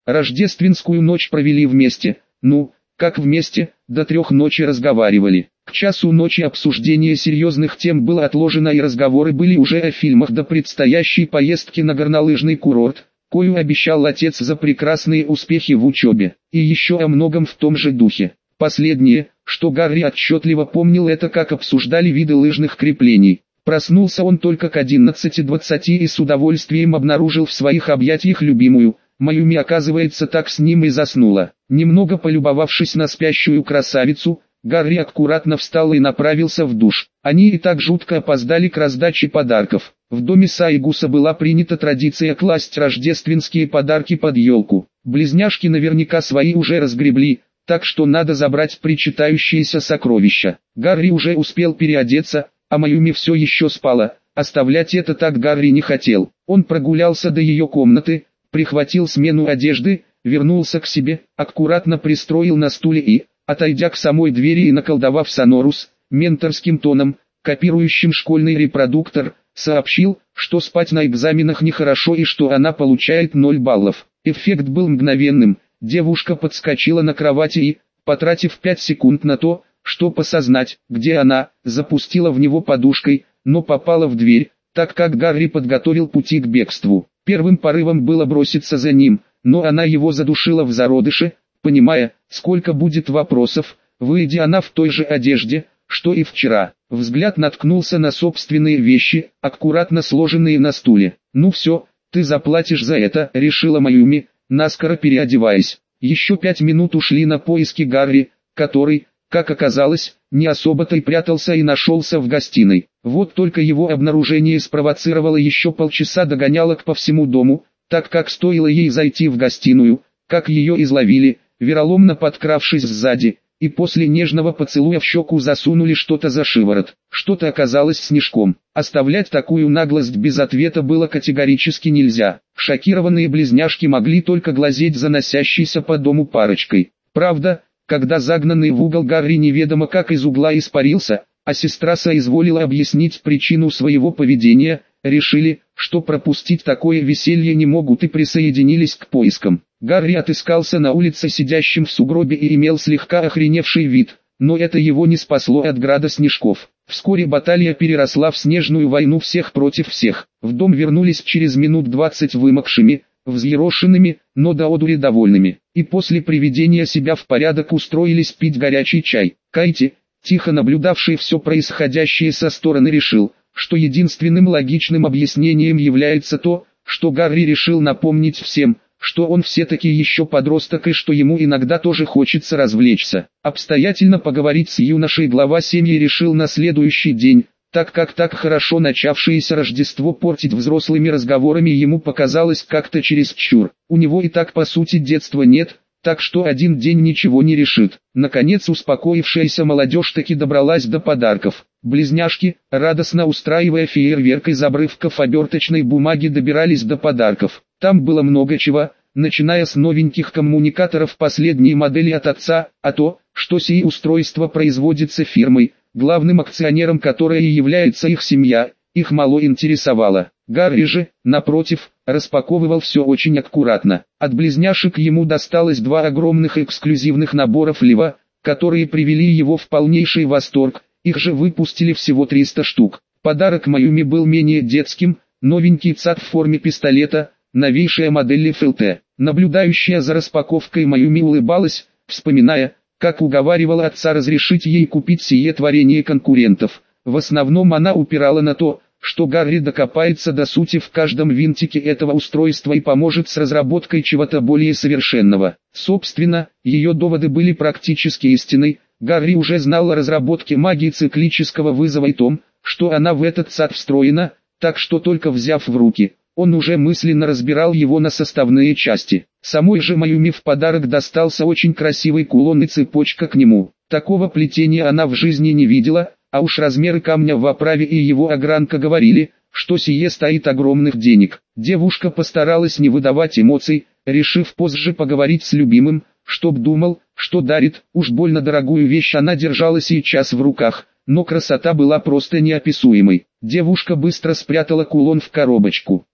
Рождественскую ночь провели вместе, как вместе, до 3 ночи разговаривали. К часу ночи обсуждение серьезных тем было отложено и разговоры были уже о фильмах до предстоящей поездки на горнолыжный курорт, кою обещал отец за прекрасные успехи в учебе, и еще о многом в том же духе. Последнее, что Гарри отчетливо помнил, это как обсуждали виды лыжных креплений. Проснулся он только к 11:20 и с удовольствием обнаружил в своих объятиях любимую. Маюми, оказывается, так с ним и заснула. Немного полюбовавшись на спящую красавицу, Гарри аккуратно встал и направился в душ. Они и так жутко опоздали к раздаче подарков. В доме Сайгуса была принята традиция класть рождественские подарки под елку. Близняшки наверняка свои уже разгребли, так что надо забрать причитающиеся сокровища. Гарри уже успел переодеться, а Маюми все еще спала. Оставлять это так Гарри не хотел. Он прогулялся до ее комнаты, прихватил смену одежды, вернулся к себе, аккуратно пристроил на стуле и, отойдя к самой двери и наколдовав сонорус, менторским тоном, копирующим школьный репродуктор, сообщил, что спать на экзаменах нехорошо и что она получает 0 баллов. Эффект был мгновенным, девушка подскочила на кровати и, потратив 5 секунд на то, чтобы осознать, где она, запустила в него подушкой, но попала в дверь, так как Гарри подготовил пути к бегству. Первым порывом было броситься за ним, но она его задушила в зародыше, понимая, сколько будет вопросов, выйдя она в той же одежде, что и вчера. Взгляд наткнулся на собственные вещи, аккуратно сложенные на стуле. «Ну все, ты заплатишь за это», — решила Маюми, наскоро переодеваясь. Еще 5 минут ушли на поиски Гарри, который, как оказалось, не особо-то и прятался и нашелся в гостиной. Вот только его обнаружение спровоцировало еще полчаса догонялок по всему дому, так как стоило ей зайти в гостиную, как ее изловили, вероломно подкравшись сзади, и после нежного поцелуя в щеку засунули что-то за шиворот. Что-то оказалось снежком. Оставлять такую наглость без ответа было категорически нельзя. Шокированные близняшки могли только глазеть за носящейся по дому парочкой. Правда, когда загнанный в угол Гарри неведомо как из угла испарился, а сестра соизволила объяснить причину своего поведения, решили, что пропустить такое веселье не могут и присоединились к поискам. Гарри отыскался на улице сидящим в сугробе и имел слегка охреневший вид, но это его не спасло от града снежков. Вскоре баталия переросла в снежную войну всех против всех. В дом вернулись через минут 20 вымокшими, взъерошенными, но до одури довольными, и после приведения себя в порядок устроились пить горячий чай. Кайти, тихо наблюдавший все происходящее со стороны, решил, что единственным логичным объяснением является то, что Гарри решил напомнить всем, что он все-таки еще подросток и что ему иногда тоже хочется развлечься. Обстоятельно поговорить с юношей глава семьи решил на следующий день, так как так хорошо начавшееся Рождество портить взрослыми разговорами ему показалось как-то чересчур. У него и так по сути детства нет, так что один день ничего не решит. Наконец успокоившаяся молодежь таки добралась до подарков. Близняшки, радостно устраивая фейерверк из обрывков оберточной бумаги, добирались до подарков. Там было много чего, начиная с новеньких коммуникаторов последней модели от отца, а то, что сие устройство производится фирмой, главным акционером которой и является их семья, их мало интересовало. Гарри же, напротив, распаковывал все очень аккуратно. От близняшек ему досталось 2 огромных эксклюзивных набора флива, которые привели его в полнейший восторг, их же выпустили всего 300 штук. Подарок Маюми был менее детским, новенький ЦАД в форме пистолета, новейшая модель ФЛТ. Наблюдающая за распаковкой Маюми улыбалась, вспоминая, как уговаривала отца разрешить ей купить сие творение конкурентов. В основном она упирала на то, что Гарри докопается до сути в каждом винтике этого устройства и поможет с разработкой чего-то более совершенного. Собственно, ее доводы были практически истиной. Гарри уже знал о разработке магии циклического вызова и том, что она в этот ЦАД встроена, так что только взяв в руки, он уже мысленно разбирал его на составные части. Самой же Маюми в подарок достался очень красивый кулон и цепочка к нему. Такого плетения она в жизни не видела, а уж размеры камня в оправе и его огранка говорили, что сие стоит огромных денег. Девушка постаралась не выдавать эмоций, решив позже поговорить с любимым, чтоб думал, что дарит. Уж больно дорогую вещь она держала сейчас в руках, но красота была просто неописуемой. Девушка быстро спрятала кулон в коробочку.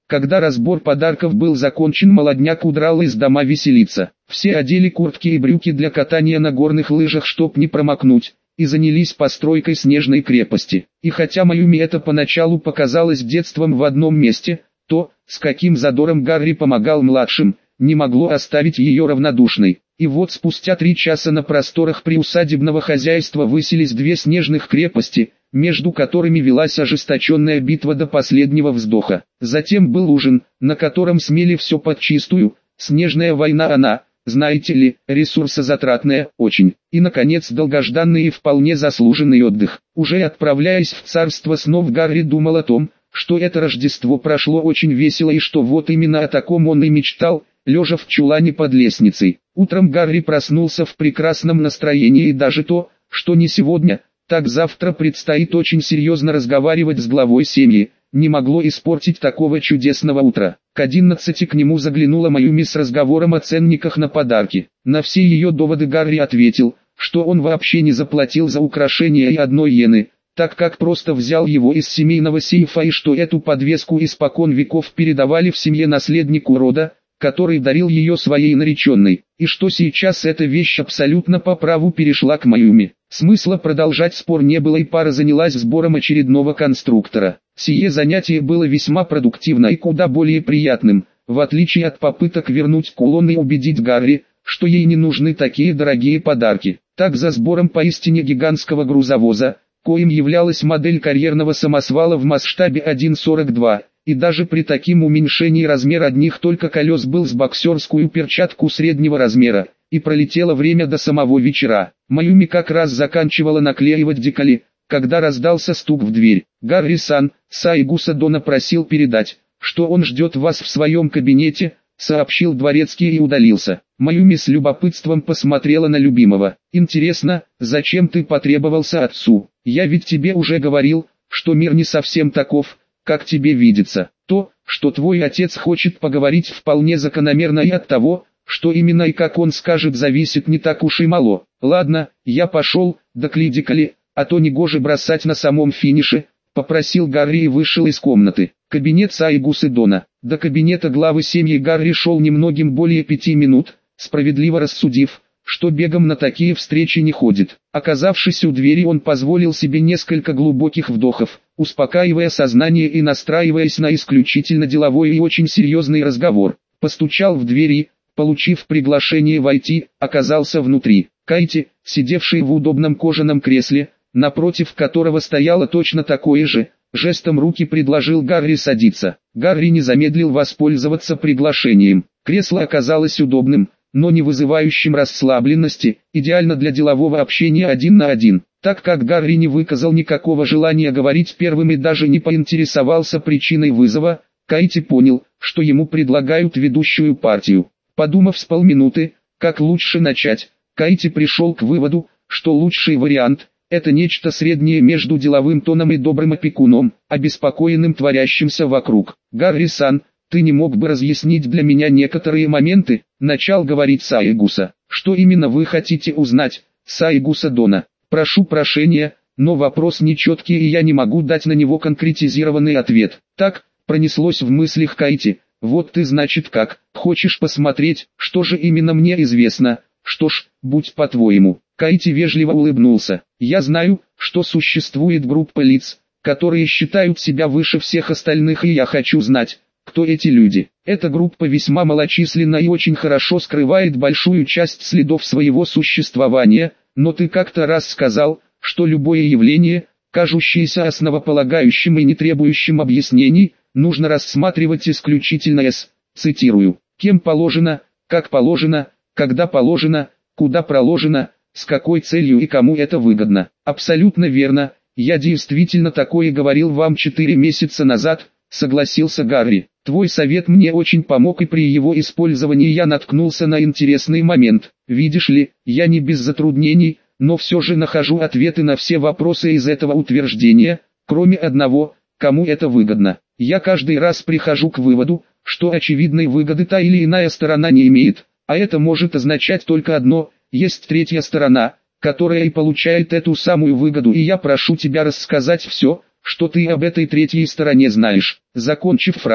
Когда разбор подарков был закончен, молодняк удрал из дома веселиться. Все одели куртки и брюки для катания на горных лыжах, чтоб не промокнуть, и занялись постройкой снежной крепости. И хотя Маюми это поначалу показалось детством в одном месте, то, с каким задором Гарри помогал младшим, не могло оставить ее равнодушной. И вот спустя 3 часа на просторах приусадебного хозяйства высились 2 снежных крепости, между которыми велась ожесточенная битва до последнего вздоха. Затем был ужин, на котором смели все подчистую. Снежная война, она, знаете ли, ресурсозатратная, очень. И наконец долгожданный и вполне заслуженный отдых. Уже отправляясь в царство снов, Гарри думал о том, что это Рождество прошло очень весело и что вот именно о таком он и мечтал, лежа в чулане под лестницей. Утром Гарри проснулся в прекрасном настроении, и даже то, что не сегодня, так завтра предстоит очень серьезно разговаривать с главой семьи, не могло испортить такого чудесного утра. К 11 к нему заглянула Маюми с разговором о ценниках на подарки. На все ее доводы Гарри ответил, что он вообще не заплатил за украшения и 1 йены, так как просто взял его из семейного сейфа, и что эту подвеску испокон веков передавали в семье наследнику рода, который дарил ее своей нареченной, и что сейчас эта вещь абсолютно по праву перешла к Маюми. Смысла продолжать спор не было, и пара занялась сбором очередного конструктора. Сие занятие было весьма продуктивно и куда более приятным, в отличие от попыток вернуть кулон и убедить Гарри, что ей не нужны такие дорогие подарки. Так за сбором поистине гигантского грузовоза, коим являлась модель карьерного самосвала в масштабе 1,42, и даже при таким уменьшении размер одних только колес был с боксерскую перчатку среднего размера, и пролетело время до самого вечера. Маюми как раз заканчивала наклеивать декали, когда раздался стук в дверь. «Гарри-сан, Саигуса Дона просил передать, что он ждет вас в своем кабинете», — сообщил дворецкий и удалился. Маюми с любопытством посмотрела на любимого. «Интересно, зачем ты потребовался отцу? Я ведь тебе уже говорил, что мир не совсем таков, как тебе видится. То, что твой отец хочет поговорить, вполне закономерно, и от того, что именно и как он скажет, зависит не так уж и мало. Ладно, я пошел, доклидикали, а то негоже бросать на самом финише», — попросил Гарри и вышел из комнаты. Кабинет Саигусы Дона. До кабинета главы семьи Гарри шел немногим более 5 минут, справедливо рассудив, что бегом на такие встречи не ходит. Оказавшись у двери, он позволил себе несколько глубоких вдохов, успокаивая сознание и настраиваясь на исключительно деловой и очень серьезный разговор. Постучал в дверь и, получив приглашение войти, оказался внутри. Кайти, сидевший в удобном кожаном кресле, напротив которого стояло точно такое же, жестом руки предложил Гарри садиться. Гарри не замедлил воспользоваться приглашением. Кресло оказалось удобным, но не вызывающим расслабленности, идеально для делового общения 1 на 1. Так как Гарри не выказал никакого желания говорить первым и даже не поинтересовался причиной вызова, Кайти понял, что ему предлагают ведущую партию. Подумав с полминуты, как лучше начать, Кайти пришел к выводу, что лучший вариант – это нечто среднее между деловым тоном и добрым опекуном, обеспокоенным творящимся вокруг. «Гарри-сан, ты не мог бы разъяснить для меня некоторые моменты?» – начал говорить Саигуса. «Что именно вы хотите узнать, Саигуса Дона? Прошу прощения, но вопрос нечеткий, и я не могу дать на него конкретизированный ответ». Так пронеслось в мыслях Кайти. «Вот ты, значит, как, хочешь посмотреть, что же именно мне известно? Что ж, будь по-твоему». Кайти вежливо улыбнулся. «Я знаю, что существует группа лиц, которые считают себя выше всех остальных, и я хочу знать, кто эти люди. Эта группа весьма малочисленна и очень хорошо скрывает большую часть следов своего существования, но ты как-то раз сказал, что любое явление, кажущееся основополагающим и не требующим объяснений, нужно рассматривать исключительно с, цитирую, кем положено, как положено, когда положено, куда проложено, с какой целью и кому это выгодно». «Абсолютно верно, я действительно такое говорил вам 4 месяца назад», — согласился Гарри. «Твой совет мне очень помог, и при его использовании я наткнулся на интересный момент. Видишь ли, я не без затруднений, но все же нахожу ответы на все вопросы из этого утверждения, кроме одного, кому это выгодно. Я каждый раз прихожу к выводу, что очевидной выгоды та или иная сторона не имеет, а это может означать только одно: есть третья сторона, которая и получает эту самую выгоду, и я прошу тебя рассказать все, что ты об этой третьей стороне знаешь». Закончив фразу,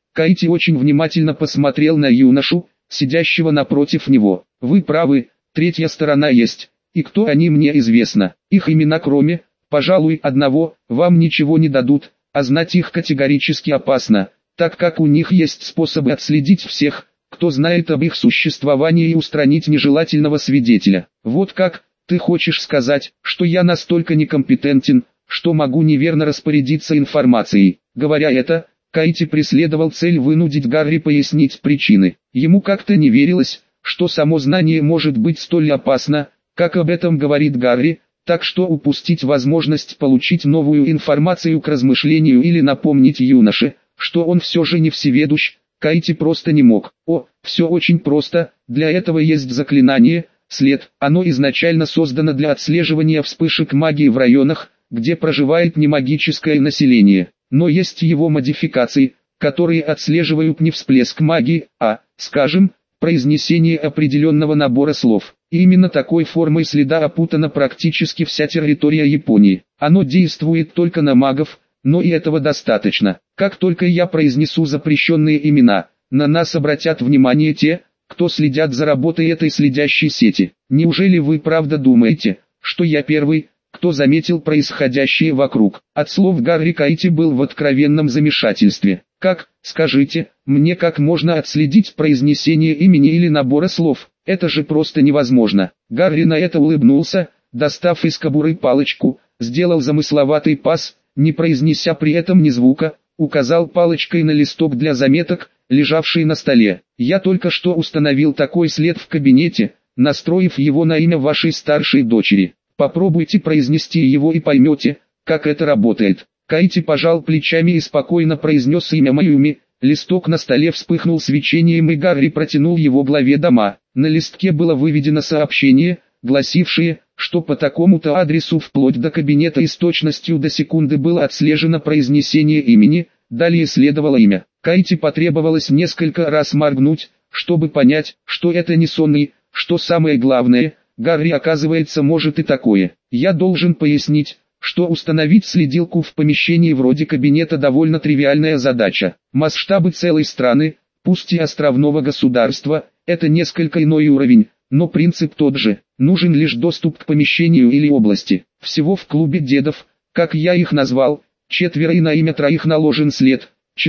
Каити очень внимательно посмотрел на юношу, сидящего напротив него. «Вы правы, третья сторона есть, и кто они мне известно. Их имена кроме, пожалуй, одного, вам ничего не дадут, а знать их категорически опасно, так как у них есть способы отследить всех, кто знает об их существовании и устранить нежелательного свидетеля. Вот как, ты хочешь сказать, что я настолько некомпетентен, что могу неверно распорядиться информацией?» Говоря это, Каити преследовал цель вынудить Гарри пояснить причины. Ему как-то не верилось, что само знание может быть столь опасно, как об этом говорит Гарри, так что упустить возможность получить новую информацию к размышлению или напомнить юноше, что он все же не всеведущ, Каити просто не мог. Все очень просто, для этого есть заклинание, след. Оно изначально создано для отслеживания вспышек магии в районах, где проживает немагическое население. Но есть его модификации, которые отслеживают не всплеск магии, а, скажем, произнесение определенного набора слов. И именно такой формой следа опутана практически вся территория Японии. Оно действует только на магов, но и этого достаточно. Как только я произнесу запрещенные имена, на нас обратят внимание те, кто следят за работой этой следящей сети. Неужели вы правда думаете, что я первый, кто заметил происходящее вокруг? От слов Гарри Каити был в откровенном замешательстве. Как, скажите, мне как можно отследить произнесение имени или набора слов? Это же просто невозможно. Гарри на это улыбнулся, достав из кобуры палочку, сделал замысловатый пас, не произнеся при этом ни звука, указал палочкой на листок для заметок, лежавший на столе. Я только что установил такой след в кабинете, настроив его на имя вашей старшей дочери. Попробуйте произнести его и поймете, как это работает. Каити пожал плечами и спокойно произнес имя Майюми. Листок на столе вспыхнул свечением и Гарри протянул его главе дома. На листке было выведено сообщение, гласившее, что по такому-то адресу вплоть до кабинета и с точностью до секунды было отслежено произнесение имени, далее следовало имя. Каити потребовалось несколько раз моргнуть, чтобы понять, что это не сон и, что самое главное, Гарри оказывается может и такое. Я должен пояснить, что установить следилку в помещении вроде кабинета довольно тривиальная задача. Масштабы целой страны, пусть и островного государства, это несколько иной уровень, но принцип тот же. Нужен лишь доступ к помещению или области. Всего в клубе дедов, как я их назвал, 4 и на имя 3 наложен след,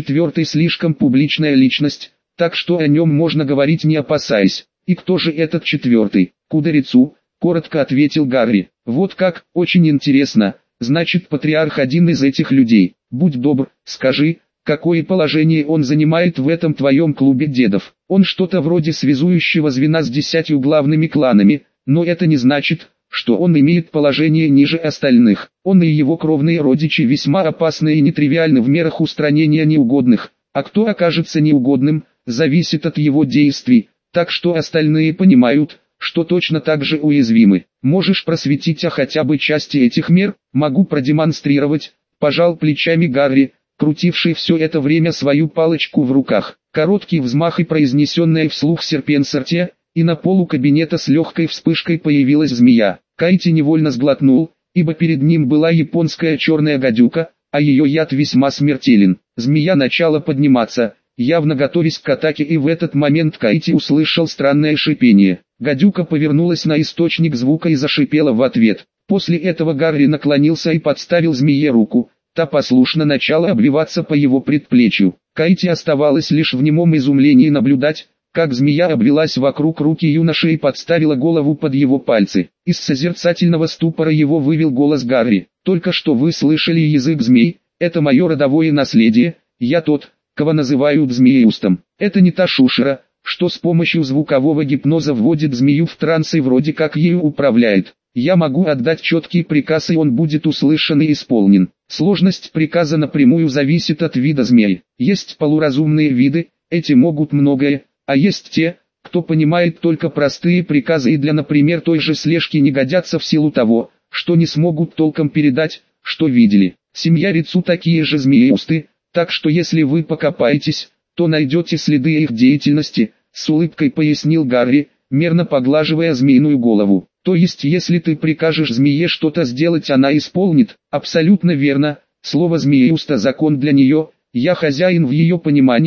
4 слишком публичная личность, так что о нем можно говорить не опасаясь. И кто же этот 4? Кударицу, коротко ответил Гарри. Вот как, очень интересно, значит патриарх один из этих людей. Будь добр, скажи, какое положение он занимает в этом твоем клубе дедов. Он что-то вроде связующего звена с 10 главными кланами, но это не значит, что он имеет положение ниже остальных. Он и его кровные родичи весьма опасны и нетривиальны в мерах устранения неугодных, а кто окажется неугодным, зависит от его действий, так что остальные понимают, что точно так же уязвимы. Можешь просветить о хотя бы части этих мер? Могу продемонстрировать, пожал плечами Гарри, крутивший все это время свою палочку в руках. Короткий взмах и произнесенная вслух серпенсортия, и на полу кабинета с легкой вспышкой появилась змея. Каити невольно сглотнул, ибо перед ним была японская черная гадюка, а ее яд весьма смертелен. Змея начала подниматься, явно готовясь к атаке, и в этот момент Каити услышал странное шипение. Гадюка повернулась на источник звука и зашипела в ответ. После этого Гарри наклонился и подставил змее руку, та послушно начала обвиваться по его предплечью. Каити оставалось лишь в немом изумлении наблюдать, как змея обвилась вокруг руки юноши и подставила голову под его пальцы. Из созерцательного ступора его вывел голос Гарри. «Только что вы слышали язык змей, это мое родовое наследие, я тот, кого называют змееустом. Это не та шушера, что с помощью звукового гипноза вводит змею в транс и вроде как ею управляет. Я могу отдать четкий приказ, и он будет услышан и исполнен. Сложность приказа напрямую зависит от вида змей. Есть полуразумные виды, эти могут многое, а есть те, кто понимает только простые приказы и для, например, той же слежки не годятся в силу того, что не смогут толком передать, что видели. Семья Рицу такие же змееусты, так что если вы покопаетесь, то найдете следы их деятельности, с улыбкой пояснил Гарри, мерно поглаживая змеиную голову. То есть если ты прикажешь змее что-то сделать, она исполнит? Абсолютно верно, слово змееуста закон для нее, я хозяин в ее понимании,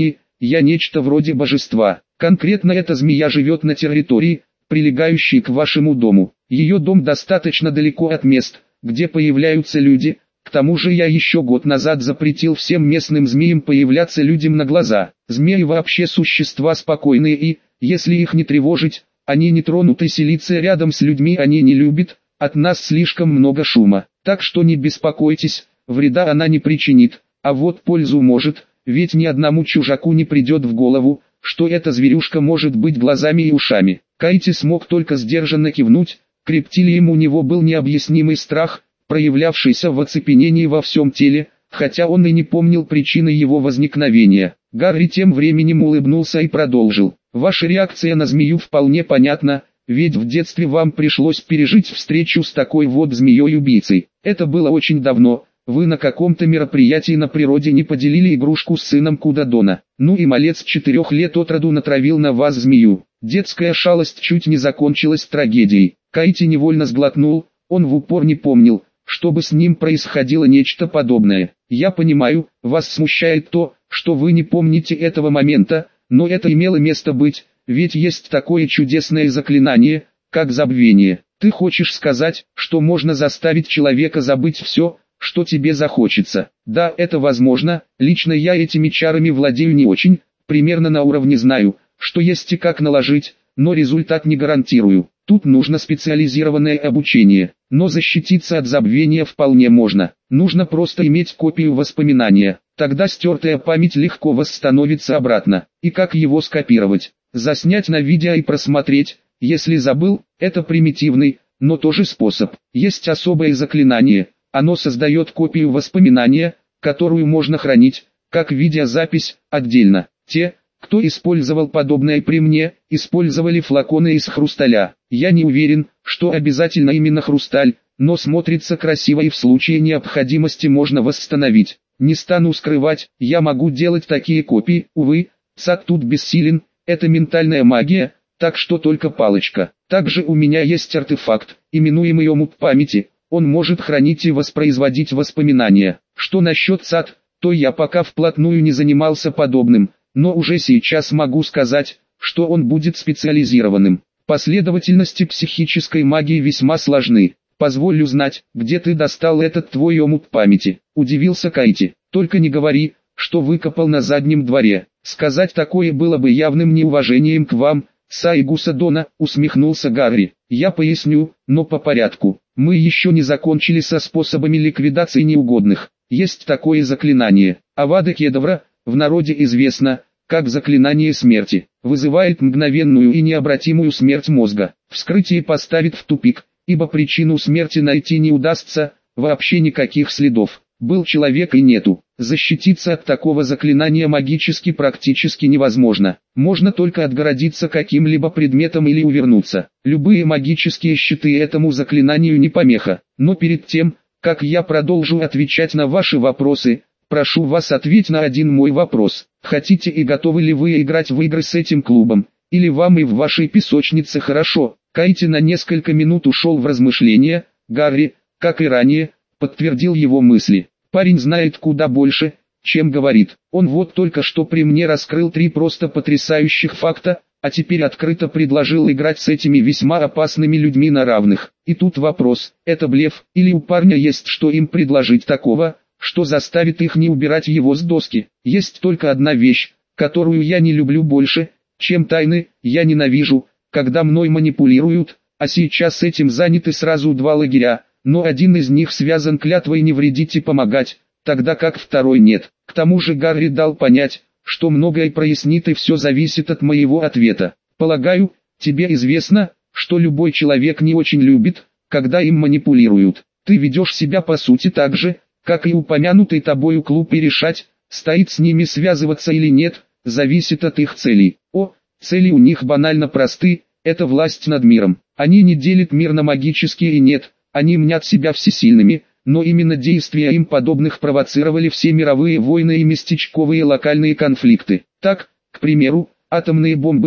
я нечто вроде божества. Конкретно эта змея живет на территории, прилегающей к вашему дому. Ее дом достаточно далеко от мест, где появляются люди. К тому же я еще год назад запретил всем местным змеям появляться людям на глаза. Змеи вообще существа спокойные и, если их не тревожить, они не тронут и селиться рядом с людьми они не любят, от нас слишком много шума. Так что не беспокойтесь, вреда она не причинит, а вот пользу может, ведь ни одному чужаку не придет в голову, что эта зверюшка может быть глазами и ушами. Кайти смог только сдержанно кивнуть, к рептилиям у него был необъяснимый страх, проявлявшийся в оцепенении во всем теле, хотя он и не помнил причины его возникновения. Гарри тем временем улыбнулся и продолжил. Ваша реакция на змею вполне понятна, ведь в детстве вам пришлось пережить встречу с такой вот змеей-убийцей. Это было очень давно, вы на каком-то мероприятии на природе не поделили игрушку с сыном Кудадона. Ну и малец 4 лет от роду натравил на вас змею. Детская шалость чуть не закончилась трагедией. Кайти невольно сглотнул, он в упор не помнил, чтобы с ним происходило нечто подобное. Я понимаю, вас смущает то, что вы не помните этого момента, но это имело место быть, ведь есть такое чудесное заклинание, как забвение. Ты хочешь сказать, что можно заставить человека забыть все, что тебе захочется? Да, это возможно, лично я этими чарами владею не очень, примерно на уровне знаю, что есть и как наложить, но результат не гарантирую. Тут нужно специализированное обучение, но защититься от забвения вполне можно. Нужно просто иметь копию воспоминания, тогда стертая память легко восстановится обратно. И как его скопировать? Заснять на видео и просмотреть, если забыл, это примитивный, но тоже способ. Есть особое заклинание, оно создает копию воспоминания, которую можно хранить, как видеозапись, отдельно. Те, кто использовал подобное при мне, использовали флаконы из хрусталя. Я не уверен, что обязательно именно хрусталь, но смотрится красиво и в случае необходимости можно восстановить. Не стану скрывать, я могу делать такие копии, увы, Сад тут бессилен, это ментальная магия, так что только палочка. Также у меня есть артефакт, именуемый омут памяти, он может хранить и воспроизводить воспоминания. Что насчет Сад, то я пока вплотную не занимался подобным, но уже сейчас могу сказать, что он будет специализированным. Последовательности психической магии весьма сложны. Позволь узнать, где ты достал этот твой омут памяти. Удивился Кайти. Только не говори, что выкопал на заднем дворе. Сказать такое было бы явным неуважением к вам, Сайгуса Дона, усмехнулся Гарри. Я поясню, но по порядку. Мы еще не закончили со способами ликвидации неугодных. Есть такое заклинание. Авада Кедавра, в народе известно, как заклинание смерти, вызывает мгновенную и необратимую смерть мозга. Вскрытие поставит в тупик, ибо причину смерти найти не удастся, вообще никаких следов. Был человек и нету. Защититься от такого заклинания магически практически невозможно. Можно только отгородиться каким-либо предметом или увернуться. Любые магические щиты этому заклинанию не помеха. Но перед тем, как я продолжу отвечать на ваши вопросы, прошу вас ответить на один мой вопрос. Хотите и готовы ли вы играть в игры с этим клубом? Или вам и в вашей песочнице хорошо? Кайти на несколько минут ушел в размышления. Гарри, как и ранее, подтвердил его мысли. Парень знает куда больше, чем говорит. Он вот только что при мне раскрыл 3 просто потрясающих факта, а теперь открыто предложил играть с этими весьма опасными людьми на равных. И тут вопрос, это блеф, или у парня есть что им предложить такого, что заставит их не убирать его с доски. Есть только одна вещь, которую я не люблю больше, чем тайны, я ненавижу, когда мной манипулируют, а сейчас этим заняты сразу 2 лагеря, но один из них связан клятвой не вредить и помогать, тогда как второй нет. К тому же Гарри дал понять, что многое прояснит и все зависит от моего ответа. Полагаю, тебе известно, что любой человек не очень любит, когда им манипулируют. Ты ведешь себя по сути так же, как и упомянутый тобою клуб, и решать, стоит с ними связываться или нет, зависит от их целей. Цели у них банально просты, это власть над миром. Они не делят мир на магические и нет, они мнят себя всесильными, но именно действия им подобных провоцировали все мировые войны и местечковые локальные конфликты. Так, к примеру, атомные бомбы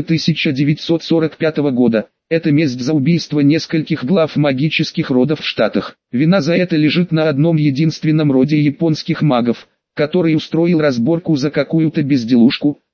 1945 года – это месть за убийство нескольких глав магических родов в Штатах. Вина за это лежит на одном единственном роде японских магов, который устроил разборку за какую-то безделушку,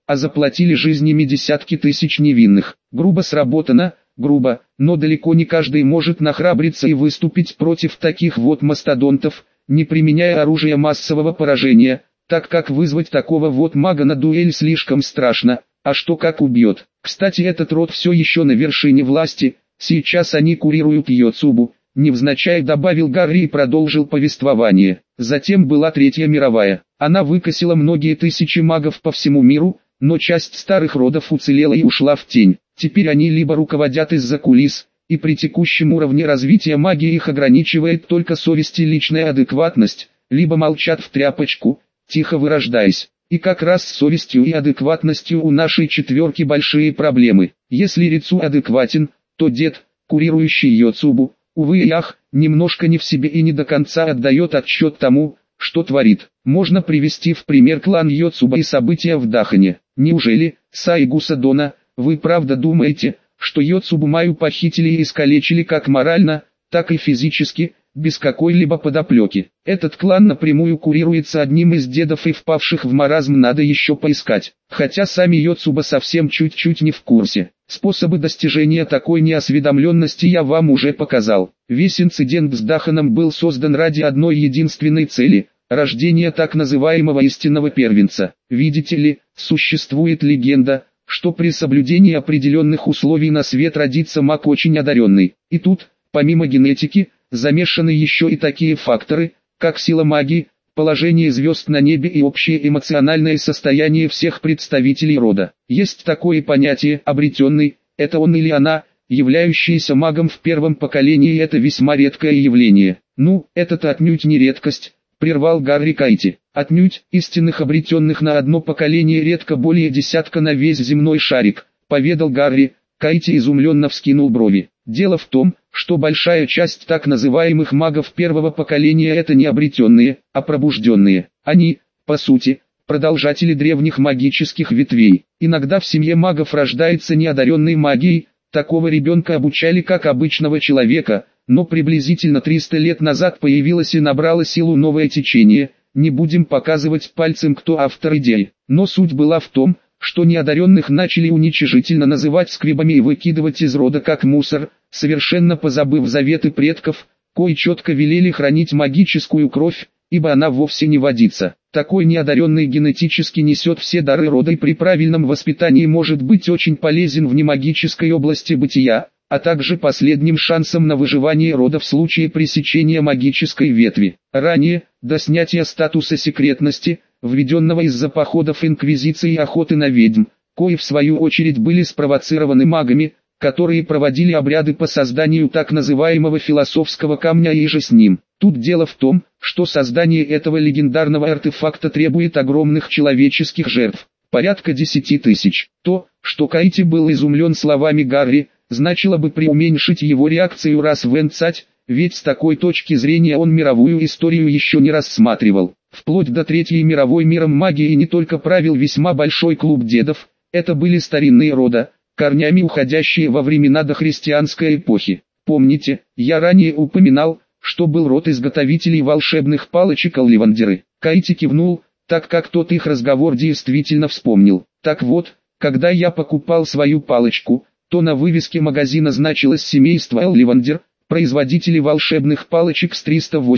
а заплатили жизнями десятки тысяч невинных. Грубо сработано, грубо, но далеко не каждый может нахрабриться и выступить против таких вот мастодонтов, не применяя оружие массового поражения, так как вызвать такого вот мага на дуэль слишком страшно, а что как убьет. Кстати, этот род все еще на вершине власти, сейчас они курируют Йоцубу, невзначай добавил Гарри и продолжил повествование. Затем была Третья мировая, она выкосила многие тысячи магов по всему миру, но часть старых родов уцелела и ушла в тень. Теперь они либо руководят из-за кулис, и при текущем уровне развития магии их ограничивает только совесть и личная адекватность, либо молчат в тряпочку, тихо вырождаясь. И как раз с совестью и адекватностью у нашей четверки большие проблемы. Если Рицу адекватен, то дед, курирующий Йоцубу, увы и ах, немножко не в себе и не до конца отдает отчет тому, что творит. Можно привести в пример клан Йоцуба и события в Дахане. Неужели, Сайгуса Дона, вы правда думаете, что Йоцубу Маю похитили и искалечили как морально, так и физически, без какой-либо подоплеки? Этот клан напрямую курируется одним из дедов, и впавших в маразм надо еще поискать. Хотя сами Йоцуба совсем чуть-чуть не в курсе. Способы достижения такой неосведомленности я вам уже показал. Весь инцидент с Даханом был создан ради одной единственной цели – рождения так называемого истинного первенца. Видите ли, существует легенда, что при соблюдении определенных условий на свет родится маг очень одаренный. И тут, помимо генетики, замешаны еще и такие факторы, как сила магии, положение звезд на небе и общее эмоциональное состояние всех представителей рода. Есть такое понятие «обретенный», это он или она, являющийся магом в первом поколении, это весьма редкое явление. Ну, это-то отнюдь не редкость, прервал Гарри Кайти. Отнюдь, истинных обретенных на одно поколение редко более десятка на весь земной шарик, поведал Гарри. Кайти изумленно вскинул брови. Дело в том, что большая часть так называемых магов первого поколения это не обретенные, а пробужденные. Они, по сути, продолжатели древних магических ветвей. Иногда в семье магов рождается неодаренный магией, такого ребенка обучали как обычного человека, но приблизительно 300 лет назад появилось и набрало силу новое течение, не будем показывать пальцем, кто автор идеи. Но суть была в том, что неодаренных начали уничижительно называть сквибами и выкидывать из рода как мусор, совершенно позабыв заветы предков, кои четко велели хранить магическую кровь, ибо она вовсе не водится. Такой неодаренный генетически несет все дары рода и при правильном воспитании может быть очень полезен в немагической области бытия, а также последним шансом на выживание рода в случае пресечения магической ветви. Ранее, до снятия статуса секретности, введенного из-за походов инквизиции и охоты на ведьм, кои в свою очередь были спровоцированы магами, которые проводили обряды по созданию так называемого философского камня и же с ним. Тут дело в том, что создание этого легендарного артефакта требует огромных человеческих жертв, порядка 10 тысяч. То, что Кайти был изумлен словами Гарри, значило бы преуменьшить его реакцию раз в n-цать, ведь с такой точки зрения он мировую историю еще не рассматривал. Вплоть до Третьей мировой миром магии не только правил весьма большой клуб дедов, это были старинные рода, корнями уходящие во времена дохристианской эпохи. Помните, я ранее упоминал, что был род изготовителей волшебных палочек Олливандеры. Кайти кивнул, так как тот их разговор действительно вспомнил. Так вот, когда я покупал свою палочку, то на вывеске магазина значилось семейство Олливандер, производители волшебных палочек с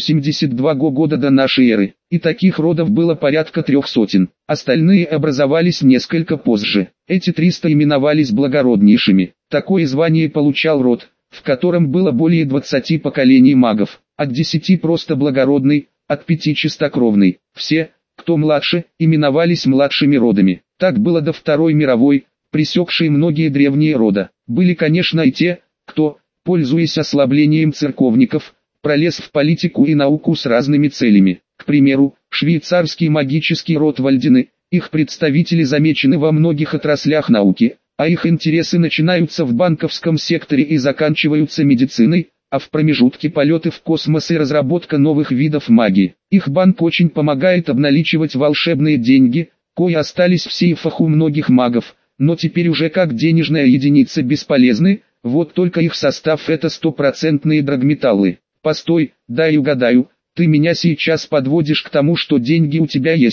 382 года до нашей эры. И таких родов было порядка 300. Остальные образовались несколько позже. Эти 300 именовались благороднейшими. Такое звание получал род, в котором было более 20 поколений магов. От 10 просто благородный, от 5 чистокровный. Все, кто младше, именовались младшими родами. Так было до Второй мировой, пресекшей многие древние рода. Были, конечно, и те, кто, пользуясь ослаблением церковников, пролез в политику и науку с разными целями. К примеру, швейцарский магический род Вальдины, их представители замечены во многих отраслях науки, а их интересы начинаются в банковском секторе и заканчиваются медициной, а в промежутке полеты в космос и разработка новых видов магии. Их банк очень помогает обналичивать волшебные деньги, кои остались в сейфах у многих магов, но теперь уже как денежная единица бесполезны. Вот только их состав — это стопроцентные драгметаллы. Постой, дай угадаю, ты меня сейчас подводишь к тому, что деньги у тебя есть,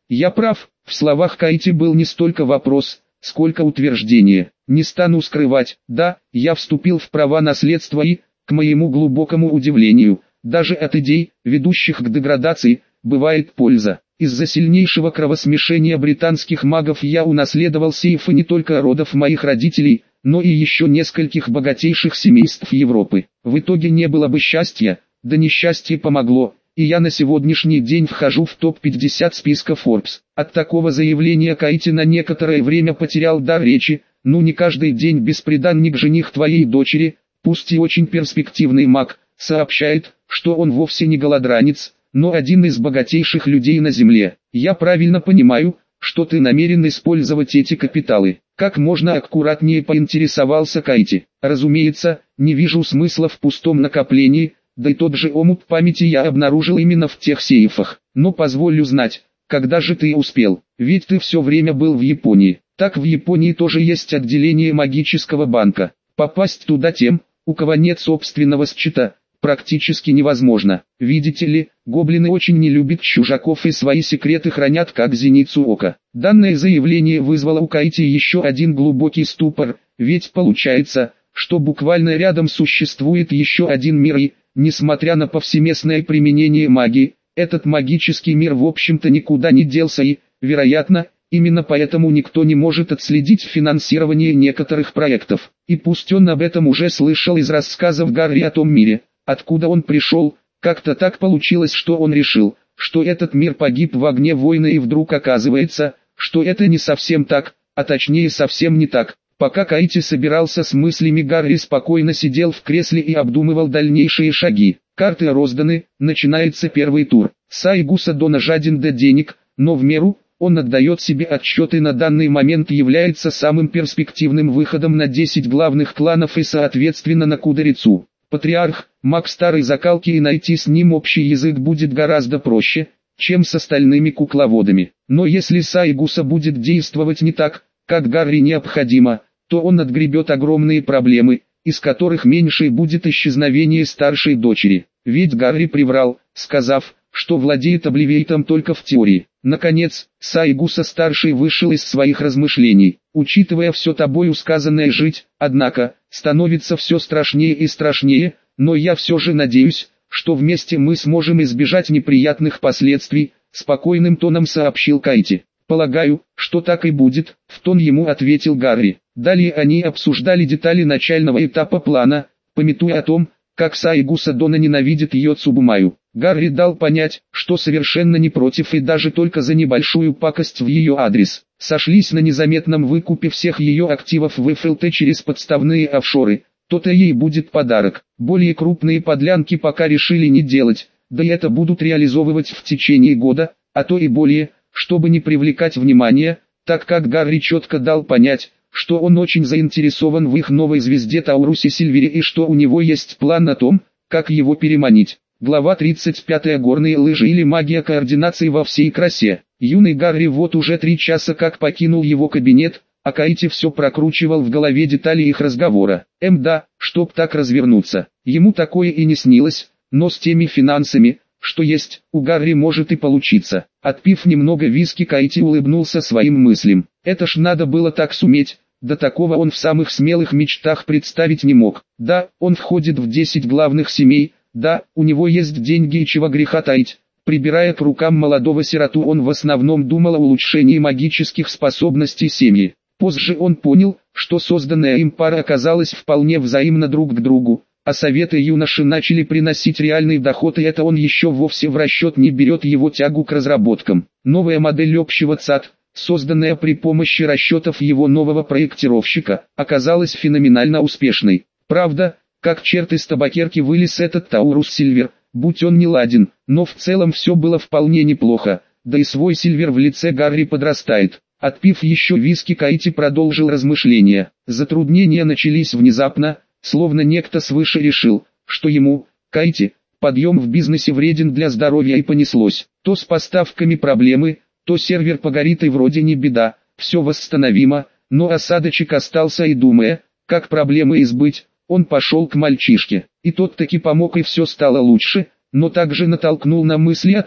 Я прав, в словах Кайти был не столько вопрос, сколько утверждение. Не стану скрывать, да, я вступил в права наследства и, к моему глубокому удивлению, даже от идей, ведущих к деградации, бывает польза. Из-за сильнейшего кровосмешения британских магов я унаследовал сейфы не только родов моих родителей, но и еще нескольких богатейших семейств Европы. В итоге не было бы счастья, да несчастье помогло, и я на сегодняшний день вхожу в топ-50 списка Forbes. От такого заявления Кайти на некоторое время потерял дар речи. Ну не каждый день бесприданник жених твоей дочери, пусть и очень перспективный маг, сообщает, что он вовсе не голодранец, но один из богатейших людей на земле. Я правильно понимаю, что ты намерен использовать эти капиталы? Как можно аккуратнее поинтересовался Кайти. Разумеется, не вижу смысла в пустом накоплении, да и тот же омут памяти я обнаружил именно в тех сейфах. Но позволю знать, когда же ты успел, ведь ты все время был в Японии. Так в Японии тоже есть отделение магического банка. Попасть туда тем, у кого нет собственного счета, практически невозможно. Видите ли, гоблины очень не любят чужаков и свои секреты хранят как зеницу ока. Данное заявление вызвало у Кайти еще один глубокий ступор, ведь получается, что буквально рядом существует еще один мир и, несмотря на повсеместное применение магии, этот магический мир в общем-то никуда не делся и, вероятно, именно поэтому никто не может отследить финансирование некоторых проектов. И пусть он об этом уже слышал из рассказов Гарри о том мире, откуда он пришел, как-то так получилось, что он решил, что этот мир погиб в огне войны, и вдруг оказывается, что это не совсем так, а точнее совсем не так. Пока Кайти собирался с мыслями, Гарри спокойно сидел в кресле и обдумывал дальнейшие шаги. Карты розданы, начинается первый тур. Сайгуса Дона жаден до денег, но в меру, он отдает себе отчет и на данный момент является самым перспективным выходом на 10 главных кланов и соответственно на Кудерицу. Патриарх, маг старой закалки, и найти с ним общий язык будет гораздо проще, чем с остальными кукловодами. Но если Сайгуса будет действовать не так, как Гарри необходимо, то он отгребет огромные проблемы, из которых меньшей будет исчезновение старшей дочери. Ведь Гарри приврал, сказав, что владеет Обливейтом только в теории. Наконец, Сайгуса-старший вышел из своих размышлений. Учитывая все тобою сказанное, жить, однако, становится все страшнее и страшнее, но я все же надеюсь, что вместе мы сможем избежать неприятных последствий, спокойным тоном сообщил Кайти. Полагаю, что так и будет, в тон ему ответил Гарри. Далее они обсуждали детали начального этапа плана, памятуя о том, как Сайгуса Дона ненавидит ее Цубумаю. Гарри дал понять, что совершенно не против и даже только за небольшую пакость в ее адрес. Сошлись на незаметном выкупе всех ее активов в ФЛТ через подставные офшоры, то-то ей будет подарок. Более крупные подлянки пока решили не делать, да и это будут реализовывать в течение года, а то и более, чтобы не привлекать внимания, так как Гарри четко дал понять, что он очень заинтересован в их новой звезде Таурусе Сильвере и что у него есть план о том, как его переманить. Глава 35. Горные лыжи или магия координации во всей красе. Юный Гарри вот уже 3 часа как покинул его кабинет, а Кайти все прокручивал в голове детали их разговора. Да, чтоб так развернуться. Ему такое и не снилось, но с теми финансами, что есть, у Гарри может и получиться. Отпив немного виски, Кайти улыбнулся своим мыслям. Это ж надо было так суметь, до такого он в самых смелых мечтах представить не мог. Да, он входит в 10 главных семей, да, у него есть деньги и чего греха таить. Прибирая к рукам молодого сироту, он в основном думал о улучшении магических способностей семьи. Позже он понял, что созданная им пара оказалась вполне взаимна друг к другу, а советы юноши начали приносить реальный доход, и это он еще вовсе в расчет не берет его тягу к разработкам. Новая модель общего ЦАД, созданная при помощи расчетов его нового проектировщика, оказалась феноменально успешной. Правда, как черт из табакерки вылез этот Таурус Сильвер, будь он не ладен, но в целом все было вполне неплохо, да и свой Сильвер в лице Гарри подрастает. Отпив еще виски, Кайти продолжил размышления. Затруднения начались внезапно, словно некто свыше решил, что ему, Кайти, подъем в бизнесе вреден для здоровья, и понеслось. То с поставками проблемы, то сервер погорит, и вроде не беда, все восстановимо, но осадочек остался, и думая, как проблемы избыть, он пошел к мальчишке. И тот таки помог, и все стало лучше, но также натолкнул на мысли о том,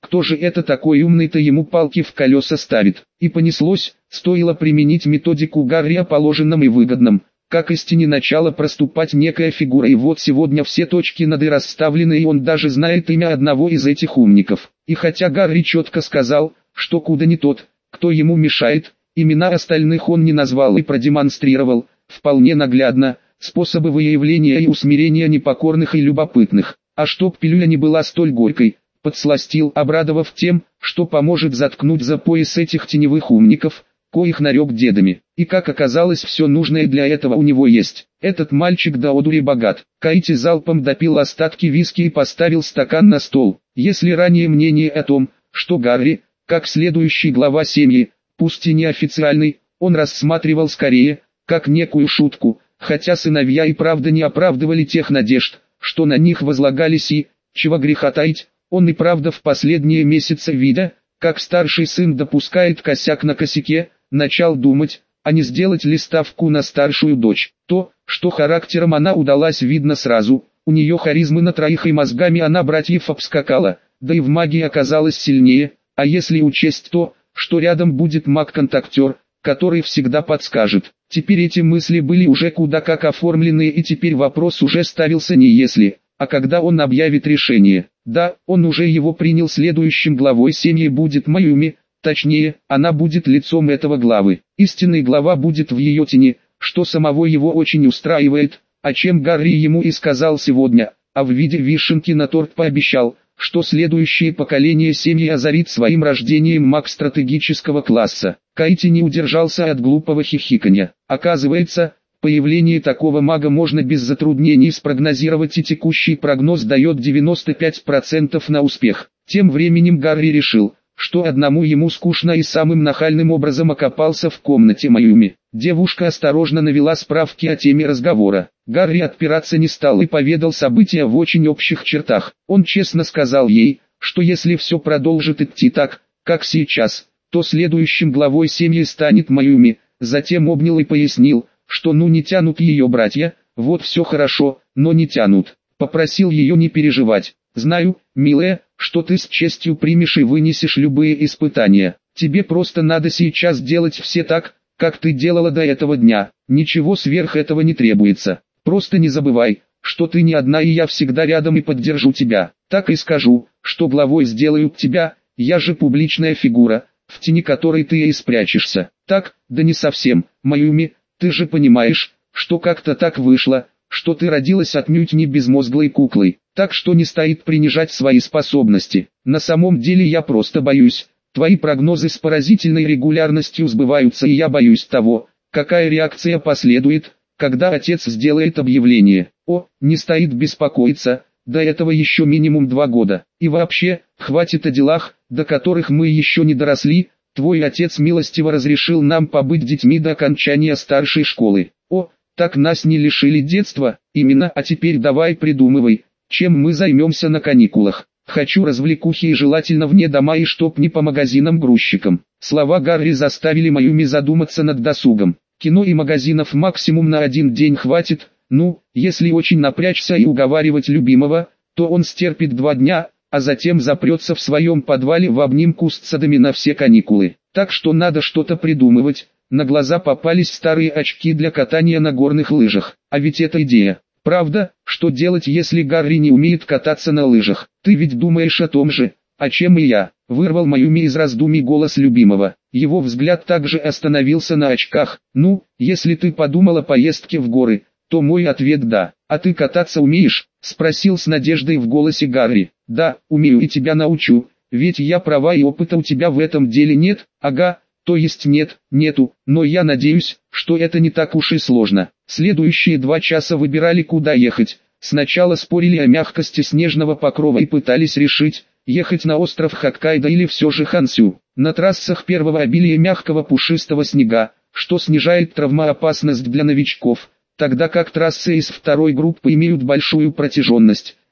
кто же это такой умный-то ему палки в колеса ставит? И понеслось, стоило применить методику Гарри о положенном и выгодном, как истине начала проступать некая фигура, и вот сегодня все точки над «и» расставлены, и он даже знает имя одного из этих умников. И хотя Гарри четко сказал, что куда не тот, кто ему мешает, имена остальных он не назвал и продемонстрировал, вполне наглядно, способы выявления и усмирения непокорных и любопытных. А чтоб пилюля не была столь горькой, подсластил, обрадовав тем, что поможет заткнуть за пояс этих теневых умников, коих нарек дедами. И как оказалось, все нужное для этого у него есть. Этот мальчик до одури богат. Каити залпом допил остатки виски и поставил стакан на стол. Если ранее мнение о том, что Гарри, как следующий глава семьи, пусть и неофициальный, он рассматривал скорее, как некую шутку, хотя сыновья и правда не оправдывали тех надежд, что на них возлагались, и, чего греха таить, он и правда в последние месяцы, видя, как старший сын допускает косяк на косяке, начал думать, а не сделать ли ставку на старшую дочь. То, что характером она удалась, видно сразу, у нее харизмы на троих и мозгами она братьев обскакала, да и в магии оказалась сильнее, а если учесть то, что рядом будет маг-контактер, который всегда подскажет. Теперь эти мысли были уже куда как оформлены, и теперь вопрос уже ставился не если, а когда он объявит решение. Да, он уже его принял, следующим главой семьи будет Маюми, точнее, она будет лицом этого главы. Истинный глава будет в ее тени, что самого его очень устраивает, о чем Гарри ему и сказал сегодня, а в виде вишенки на торт пообещал, что следующее поколение семьи озарит своим рождением маг стратегического класса. Каити не удержался от глупого хихиканья. Оказывается, появление такого мага можно без затруднений спрогнозировать, и текущий прогноз дает 95% на успех. Тем временем Гарри решил, что одному ему скучно, и самым нахальным образом окопался в комнате Маюми. Девушка осторожно навела справки о теме разговора. Гарри отпираться не стал и поведал события в очень общих чертах. Он честно сказал ей, что если все продолжит идти так, как сейчас, то следующим главой семьи станет Маюми. Затем обнял и пояснил, что не тянут ее братья, вот все хорошо, но не тянут. Попросил ее не переживать. Знаю, милая, что ты с честью примешь и вынесешь любые испытания. Тебе просто надо сейчас делать все так, как ты делала до этого дня. Ничего сверх этого не требуется. Просто не забывай, что ты не одна, и я всегда рядом и поддержу тебя. Так и скажу, что главой сделают тебя, я же публичная фигура, в тени которой ты и спрячешься. Так, да не совсем, Маюми, ты же понимаешь, что как-то так вышло, что ты родилась отнюдь не безмозглой куклой, так что не стоит принижать свои способности. На самом деле я просто боюсь, твои прогнозы с поразительной регулярностью сбываются, и я боюсь того, какая реакция последует, когда отец сделает объявление. О, не стоит беспокоиться, до этого еще минимум 2 года. И вообще, хватит о делах, до которых мы еще не доросли. Твой отец милостиво разрешил нам побыть детьми до окончания старшей школы. О, так нас не лишили детства, именно, а теперь давай придумывай, чем мы займемся на каникулах. Хочу развлекухи и желательно вне дома, и чтоб не по магазинам-грузчикам. Слова Гарри заставили Маюми задуматься над досугом. Кино и магазинов максимум на 1 день хватит, если очень напрячься и уговаривать любимого, то он стерпит 2 дня, а затем запрется в своем подвале в обнимку с цадами на все каникулы. Так что надо что-то придумывать. На глаза попались старые очки для катания на горных лыжах. А ведь это идея. Правда, что делать, если Гарри не умеет кататься на лыжах? Ты ведь думаешь о том же, о чем и я. Вырвал Маюми из раздумий голос любимого. Его взгляд также остановился на очках. Если ты подумала о поездке в горы, то мой ответ да. А ты кататься умеешь? Спросил с надеждой в голосе Гарри. Да, умею и тебя научу, ведь я права и опыта у тебя в этом деле нет. Ага, то есть нету, но я надеюсь, что это не так уж и сложно. Следующие 2 часа выбирали, куда ехать. Сначала спорили о мягкости снежного покрова и пытались решить, ехать на остров Хоккайдо или все же Хансю. На трассах первого обилие мягкого пушистого снега, что снижает травмоопасность для новичков, тогда как трассы из второй группы имеют большую протяженность,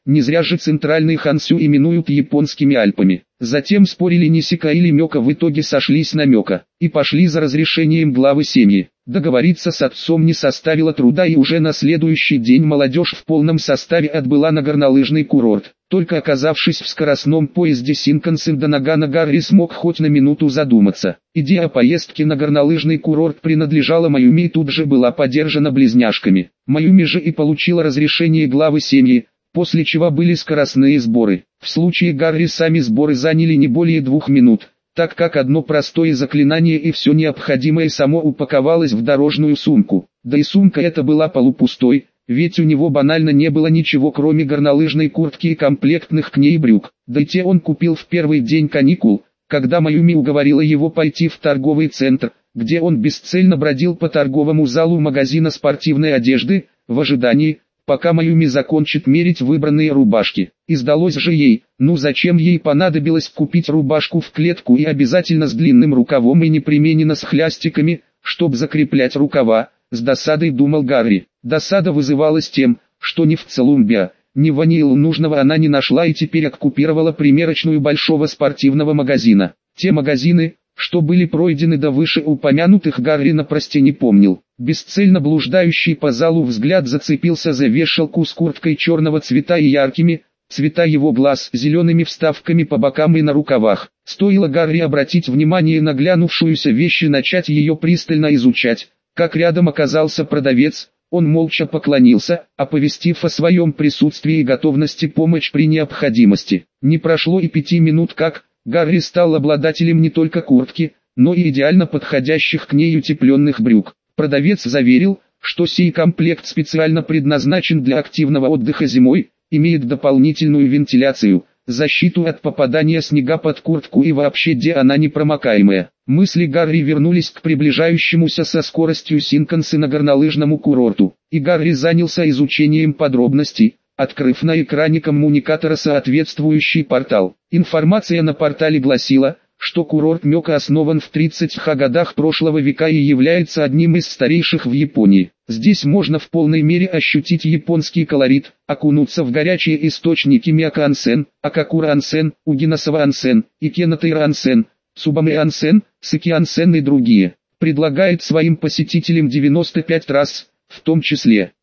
не зря же центральный Хансю именуют японскими Альпами. Затем спорили Нисика или Мёка, в итоге сошлись на Мёка, и пошли за разрешением главы семьи. Договориться с отцом не составило труда, и уже на следующий день молодежь в полном составе отбыла на горнолыжный курорт. Только оказавшись в скоростном поезде Синкансен до Нагано, Гарри смог хоть на минуту задуматься. Идея поездки на горнолыжный курорт принадлежала Маюми и тут же была поддержана близняшками. Маюми же и получила разрешение главы семьи, после чего были скоростные сборы. В случае Гарри сами сборы заняли не более 2 минут, так как одно простое заклинание и все необходимое само упаковалось в дорожную сумку. Да и сумка эта была полупустой, ведь у него банально не было ничего кроме горнолыжной куртки и комплектных к ней брюк. Да и те он купил в первый день каникул, когда Маюми уговорила его пойти в торговый центр, где он бесцельно бродил по торговому залу магазина спортивной одежды, в ожидании, пока Маюми закончит мерить выбранные рубашки. И сдалось же ей, ну зачем ей понадобилось купить рубашку в клетку и обязательно с длинным рукавом и непременно с хлястиками, чтобы закреплять рукава, с досадой думал Гарри. Досада вызывалась тем, что ни в Целумбиа, ни в Ванилу нужного она не нашла и теперь оккупировала примерочную большого спортивного магазина. Те магазины, что были пройдены до вышеупомянутых, Гарри напросте не помнил. Бесцельно блуждающий по залу взгляд зацепился за вешалку с курткой черного цвета и яркими, цвета его глаз, зелеными вставками по бокам и на рукавах. Стоило Гарри обратить внимание на глянувшуюся вещь и начать ее пристально изучать, как рядом оказался продавец. Он молча поклонился, оповестив о своем присутствии и готовности помочь при необходимости. Не прошло и 5 минут, как Гарри стал обладателем не только куртки, но и идеально подходящих к ней утепленных брюк. Продавец заверил, что сей комплект специально предназначен для активного отдыха зимой, имеет дополнительную вентиляцию, защиту от попадания снега под куртку и вообще где она непромокаемая. Мысли Гарри вернулись к приближающемуся со скоростью Синкансена горнолыжному курорту, и Гарри занялся изучением подробностей, открыв на экране коммуникатора соответствующий портал. Информация на портале гласила, что курорт Мёка основан в 30-х годах прошлого века и является одним из старейших в Японии. Здесь можно в полной мере ощутить японский колорит, окунуться в горячие источники Миака-ансен, Акакура-ансен, Угинасава-ансен, Икенотейра-ансен, Цубаме-ансен, Сыки-ансен и другие. Предлагает своим посетителям 95 трасс, в том числе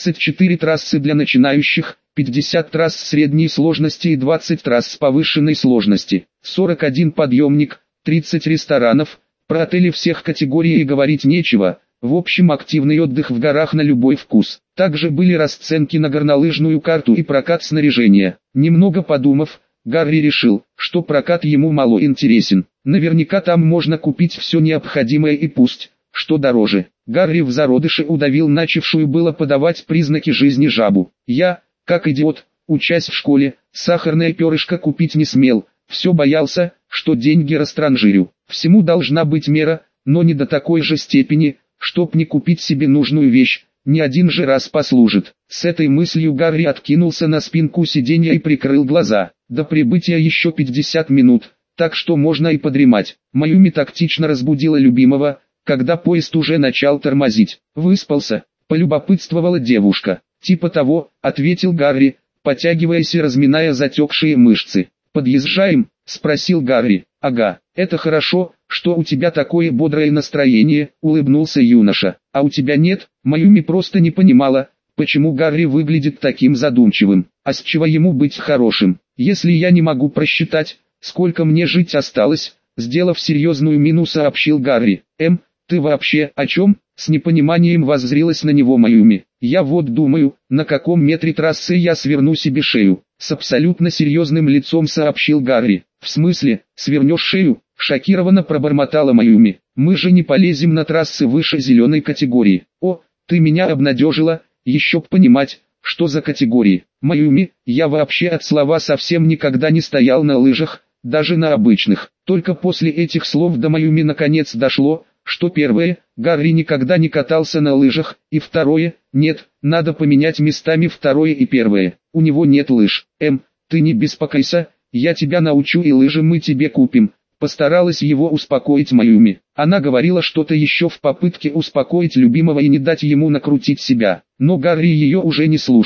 24 трассы для начинающих, 50 трасс средней сложности и 20 трасс повышенной сложности, 41 подъемник, 30 ресторанов, про отели всех категорий и говорить нечего. В общем, активный отдых в горах на любой вкус. Также были расценки на горнолыжную карту и прокат снаряжения. Немного подумав, Гарри решил, что прокат ему мало интересен. Наверняка там можно купить все необходимое и пусть, что дороже. Гарри в зародыше удавил начавшую было подавать признаки жизни жабу. Я, как идиот, учась в школе, сахарное перышко купить не смел. Все боялся, что деньги растранжирю. Всему должна быть мера, но не до такой же степени, чтоб не купить себе нужную вещь, не один же раз послужит. С этой мыслью Гарри откинулся на спинку сиденья и прикрыл глаза. До прибытия еще 50 минут, так что можно и подремать. Маюми тактично разбудила любимого, когда поезд уже начал тормозить. «Выспался?» – полюбопытствовала девушка. «Типа того», – ответил Гарри, потягиваясь и разминая затекшие мышцы. «Подъезжаем?» – спросил Гарри. «Ага, это хорошо, что у тебя такое бодрое настроение», – улыбнулся юноша. «А у тебя нет?» Маюми просто не понимала, почему Гарри выглядит таким задумчивым. А с чего ему быть хорошим, если я не могу просчитать, сколько мне жить осталось? Сделав серьезную мину, сообщил Гарри. Ты вообще о чем?» С непониманием воззрилась на него Маюми. «Я вот думаю, на каком метре трассы я сверну себе шею», с абсолютно серьезным лицом сообщил Гарри. «В смысле, свернешь шею?» Шокированно пробормотала Маюми. «Мы же не полезем на трассы выше зеленой категории». «О, ты меня обнадежила, еще б понимать, что за категории». «Маюми, я вообще от слова совсем никогда не стоял на лыжах, даже на обычных». Только после этих слов до Маюми наконец дошло, что первое, Гарри никогда не катался на лыжах, и второе, нет, надо поменять местами второе и первое. У него нет лыж. Ты не беспокойся, я тебя научу и лыжи мы тебе купим. Постаралась его успокоить Маюми. Она говорила что-то еще в попытке успокоить любимого и не дать ему накрутить себя. Но Гарри ее уже не слушал.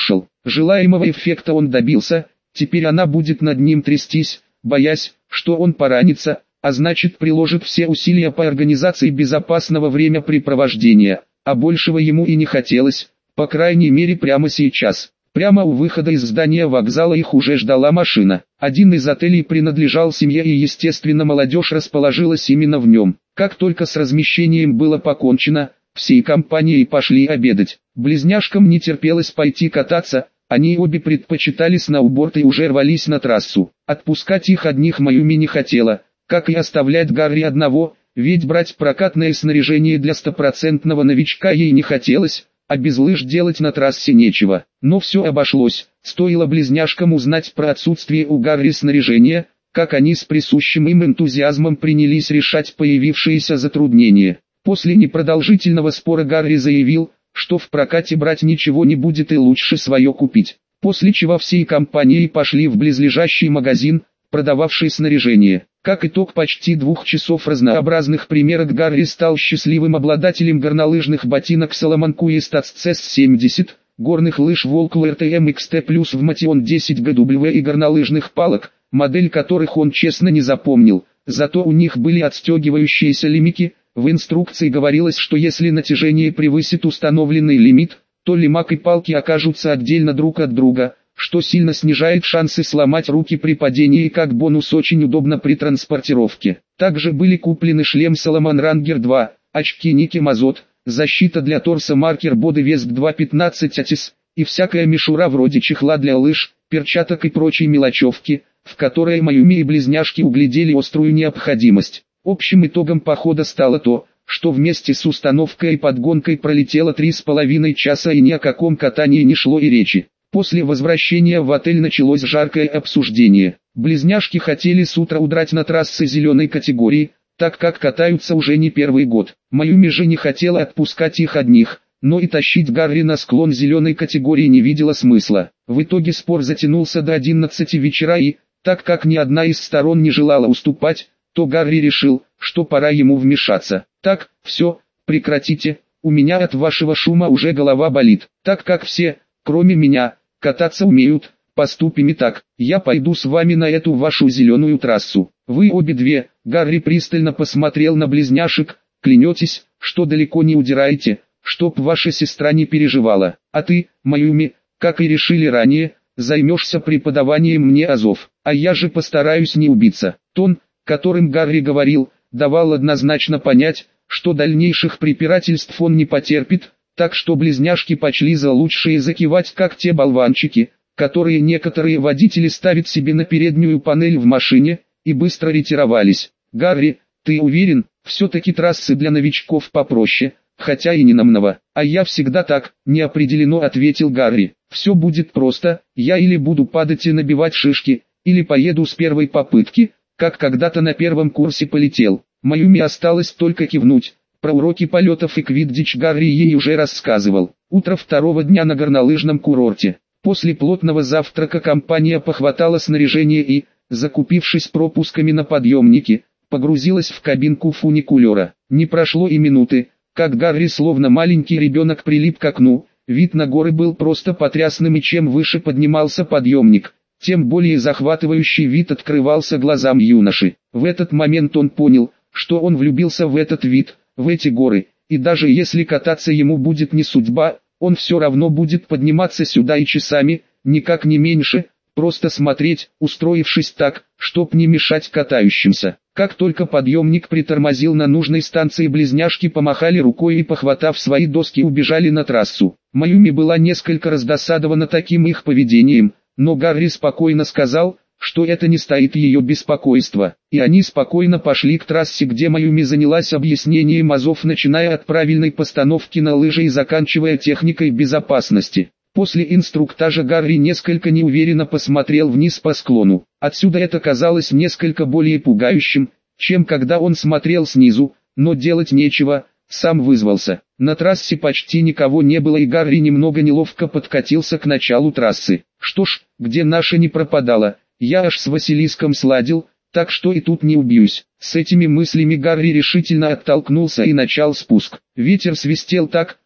Желаемого эффекта он добился, теперь она будет над ним трястись, боясь, что он поранится, а значит приложит все усилия по организации безопасного времяпрепровождения, а большего ему и не хотелось, по крайней мере прямо сейчас. Прямо у выхода из здания вокзала их уже ждала машина. Один из отелей принадлежал семье и естественно молодежь расположилась именно в нем. Как только с размещением было покончено, всей компанией пошли обедать. Близняшкам не терпелось пойти кататься, они обе предпочитали сноуборд и уже рвались на трассу. Отпускать их одних Майюми не хотела, как и оставлять Гарри одного, ведь брать прокатное снаряжение для стопроцентного новичка ей не хотелось, а без лыж делать на трассе нечего. Но все обошлось, стоило близняшкам узнать про отсутствие у Гарри снаряжения, как они с присущим им энтузиазмом принялись решать появившиеся затруднения. После непродолжительного спора Гарри заявил, что в прокате брать ничего не будет и лучше свое купить. После чего всей компанией пошли в близлежащий магазин, продававший снаряжение. Как итог почти 2 часов разнообразных примерок Гарри стал счастливым обладателем горнолыжных ботинок Salomon Quest Access 70, горных лыж Volkl RTM XT Plus в Motion 10 GW и горнолыжных палок, модель которых он честно не запомнил, зато у них были отстегивающиеся лимики. В инструкции говорилось, что если натяжение превысит установленный лимит, то лимак и палки окажутся отдельно друг от друга, что сильно снижает шансы сломать руки при падении и как бонус очень удобно при транспортировке. Также были куплены шлем Salomon Ranger 2, очки Nike Mazot, защита для торса маркер Body Vest 2.15 ATIS, и всякая мишура вроде чехла для лыж, перчаток и прочей мелочевки, в которой Майюми и близняшки углядели острую необходимость. Общим итогом похода стало то, что вместе с установкой и подгонкой пролетело 3,5 часа и ни о каком катании не шло и речи. После возвращения в отель началось жаркое обсуждение. Близняшки хотели с утра удрать на трассы зеленой категории, так как катаются уже не первый год. Майюми же не хотела отпускать их одних, но и тащить Гарри на склон зеленой категории не видела смысла. В итоге спор затянулся до 11 вечера и, так как ни одна из сторон не желала уступать, то Гарри решил, что пора ему вмешаться. Так, все, прекратите, у меня от вашего шума уже голова болит. Так как все, кроме меня, кататься умеют, поступим и так, я пойду с вами на эту вашу зеленую трассу. Вы обе две, Гарри пристально посмотрел на близняшек, клянетесь, что далеко не удираете, чтоб ваша сестра не переживала. А ты, Майюми, как и решили ранее, займешься преподаванием мне азов, а я же постараюсь не убиться. Тон, которым Гарри говорил, давал однозначно понять, что дальнейших препирательств он не потерпит, так что близняшки почли за лучшее закивать как те болванчики, которые некоторые водители ставят себе на переднюю панель в машине, и быстро ретировались. «Гарри, ты уверен, все-таки трассы для новичков попроще, хотя и не намного». «А я всегда так», неопределенно ответил Гарри. «Все будет просто, я или буду падать и набивать шишки, или поеду с первой попытки, как когда-то на первом курсе полетел». Майюми осталось только кивнуть. Про уроки полетов и квиддич Гарри ей уже рассказывал. Утро второго дня на горнолыжном курорте. После плотного завтрака компания похватала снаряжение и, закупившись пропусками на подъемники, погрузилась в кабинку фуникулера. Не прошло и минуты, как Гарри словно маленький ребенок прилип к окну. Вид на горы был просто потрясным, и чем выше поднимался подъемник, тем более захватывающий вид открывался глазам юноши. В этот момент он понял, что он влюбился в этот вид, в эти горы, и даже если кататься ему будет не судьба, он все равно будет подниматься сюда и часами, никак не меньше, просто смотреть, устроившись так, чтоб не мешать катающимся. Как только подъемник притормозил на нужной станции, близняшки помахали рукой и, похватав свои доски, убежали на трассу. Майюми была несколько раздосадована таким их поведением, но Гарри спокойно сказал, что это не стоит ее беспокойства, и они спокойно пошли к трассе, где Майюми занялась объяснением азов, начиная от правильной постановки на лыжи и заканчивая техникой безопасности. После инструктажа Гарри несколько неуверенно посмотрел вниз по склону. Отсюда это казалось несколько более пугающим, чем когда он смотрел снизу, но делать нечего, сам вызвался. На трассе почти никого не было, и Гарри немного неловко подкатился к началу трассы. Что ж, где наша не пропадала, я аж с Василиском сладил, так что и тут не убьюсь. С этими мыслями Гарри решительно оттолкнулся и начал спуск. Ветер свистел так,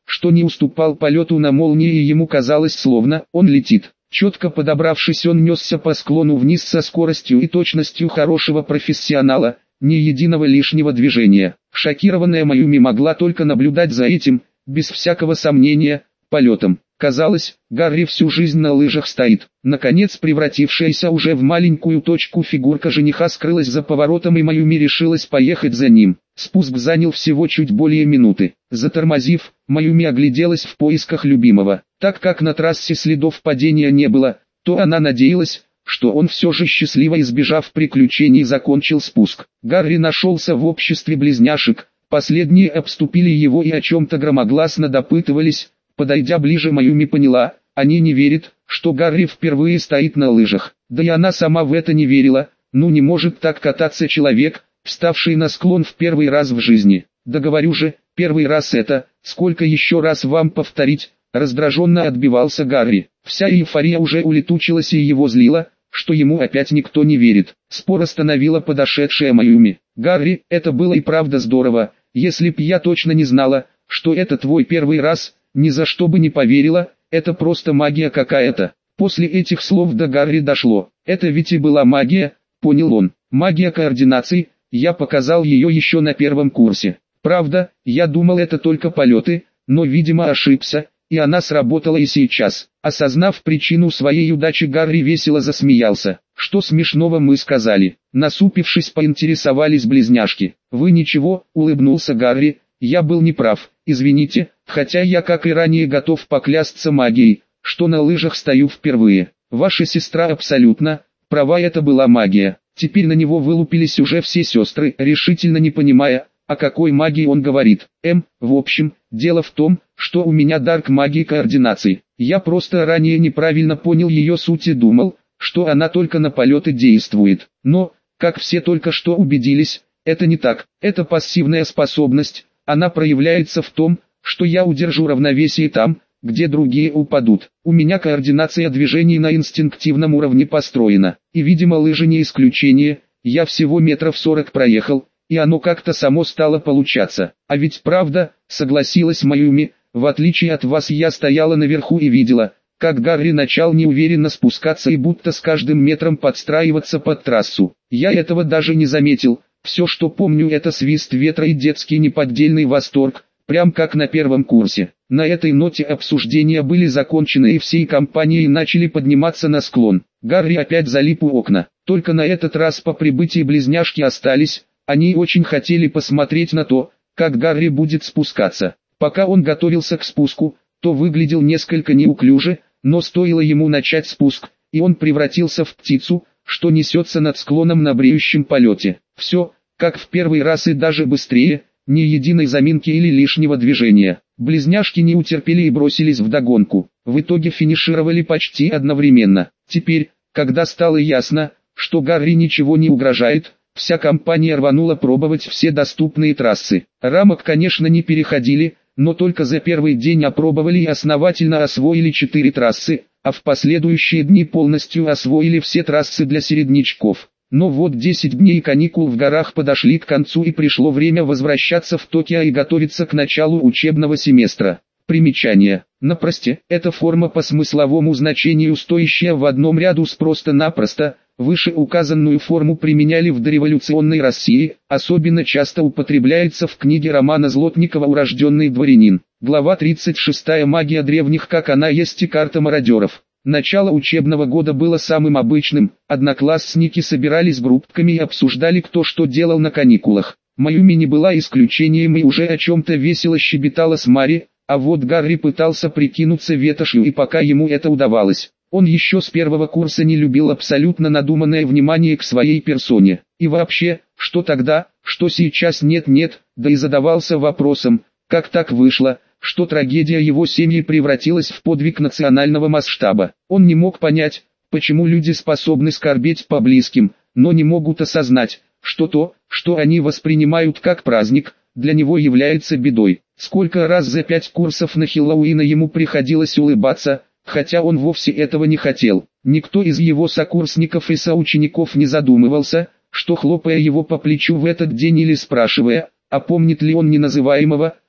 что не уступал полету на молнии, и ему казалось, словно он летит. Четко подобравшись, он несся по склону вниз со скоростью и точностью хорошего профессионала, ни единого лишнего движения. Шокированная Маюми могла только наблюдать за этим, без всякого сомнения, полетом. Казалось, Гарри всю жизнь на лыжах стоит. Наконец, превратившаяся уже в маленькую точку фигурка жениха скрылась за поворотом, и Маюми решилась поехать за ним. Спуск занял всего чуть более минуты. Затормозив, Маюми огляделась в поисках любимого. Так как на трассе следов падения не было, то она надеялась, что он все же, счастливо избежав приключений, закончил спуск. Гарри нашелся в обществе близняшек. Последние обступили его и о чем-то громогласно допытывались. Подойдя ближе, Маюми поняла, они не верят, что Гарри впервые стоит на лыжах. Да и она сама в это не верила. Ну не может так кататься человек, вставший на склон в первый раз в жизни. Да говорю же, первый раз это, сколько еще раз вам повторить? Раздраженно отбивался Гарри. Вся эйфория уже улетучилась, и его злило, что ему опять никто не верит. Спор остановила подошедшая Маюми. «Гарри, это было и правда здорово. Если б я точно не знала, что это твой первый раз, ни за что бы не поверила, это просто магия какая-то». После этих слов до Гарри дошло. Это ведь и была магия, понял он. Магия координации, я показал ее еще на первом курсе. Правда, я думал, это только полеты, но видимо ошибся, и она сработала и сейчас. Осознав причину своей удачи, Гарри весело засмеялся. «Что смешного мы сказали?» Насупившись, поинтересовались близняшки. «Вы ничего», улыбнулся Гарри, «я был неправ, извините, хотя я, как и ранее, готов поклясться магией, что на лыжах стою впервые. Ваша сестра абсолютно права, это была магия». Теперь на него вылупились уже все сестры, решительно не понимая, о какой магии он говорит. В общем, дело в том, что у меня дар к магии координации. Я просто ранее неправильно понял ее суть и думал, что она только на полеты действует. Но, как все только что убедились, это не так. Это пассивная способность. Она проявляется в том, что я удержу равновесие там, где другие упадут. У меня координация движений на инстинктивном уровне построена. И видимо лыжи не исключение. Я всего метров 40 проехал, и оно как-то само стало получаться. А ведь правда, согласилась Маюми, в отличие от вас я стояла наверху и видела, как Гарри начал неуверенно спускаться и будто с каждым метром подстраиваться под трассу. Я этого даже не заметил. Все, что помню, это свист ветра и детский неподдельный восторг, прям как на первом курсе. На этой ноте обсуждения были закончены, и всей компанией начали подниматься на склон. Гарри опять залип у окна. Только на этот раз по прибытии близняшки остались. Они очень хотели посмотреть на то, как Гарри будет спускаться. Пока он готовился к спуску, то выглядел несколько неуклюже, но стоило ему начать спуск, и он превратился в птицу, что несется над склоном на бреющем полете. Все, как в первый раз и даже быстрее, ни единой заминки или лишнего движения. Близняшки не утерпели и бросились вдогонку. В итоге финишировали почти одновременно. Теперь, когда стало ясно, что Гарри ничего не угрожает, вся компания рванула пробовать все доступные трассы. Рамок, конечно, не переходили, но только за первый день опробовали и основательно освоили 4 трассы, а в последующие дни полностью освоили все трассы для середнячков. Но вот 10 дней каникул в горах подошли к концу, и пришло время возвращаться в Токио и готовиться к началу учебного семестра. Примечание. Напросте, это форма по смысловому значению, стоящая в одном ряду с просто-напросто. Вышеуказанную форму применяли в дореволюционной России, особенно часто употребляется в книге романа Злотникова «Урожденный дворянин». Глава 36. Магия древних, как она есть, и карта мародеров. Начало учебного года было самым обычным. Одноклассники собирались группками и обсуждали, кто что делал на каникулах. Маюми не была исключением и уже о чем-то весело щебетала с Мари, а вот Гарри пытался прикинуться ветошью, и пока ему это удавалось. Он еще с первого курса не любил абсолютно надуманное внимание к своей персоне. И вообще, что тогда, что сейчас нет-нет, да и задавался вопросом, как так вышло, что трагедия его семьи превратилась в подвиг национального масштаба. Он не мог понять, почему люди способны скорбеть по близким, но не могут осознать, что то, что они воспринимают как праздник, для него является бедой. Сколько раз за 5 курсов на Хэллоуин ему приходилось улыбаться, хотя он вовсе этого не хотел. Никто из его сокурсников и соучеников не задумывался, что, хлопая его по плечу в этот день или спрашивая, а помнит ли он неназываемого,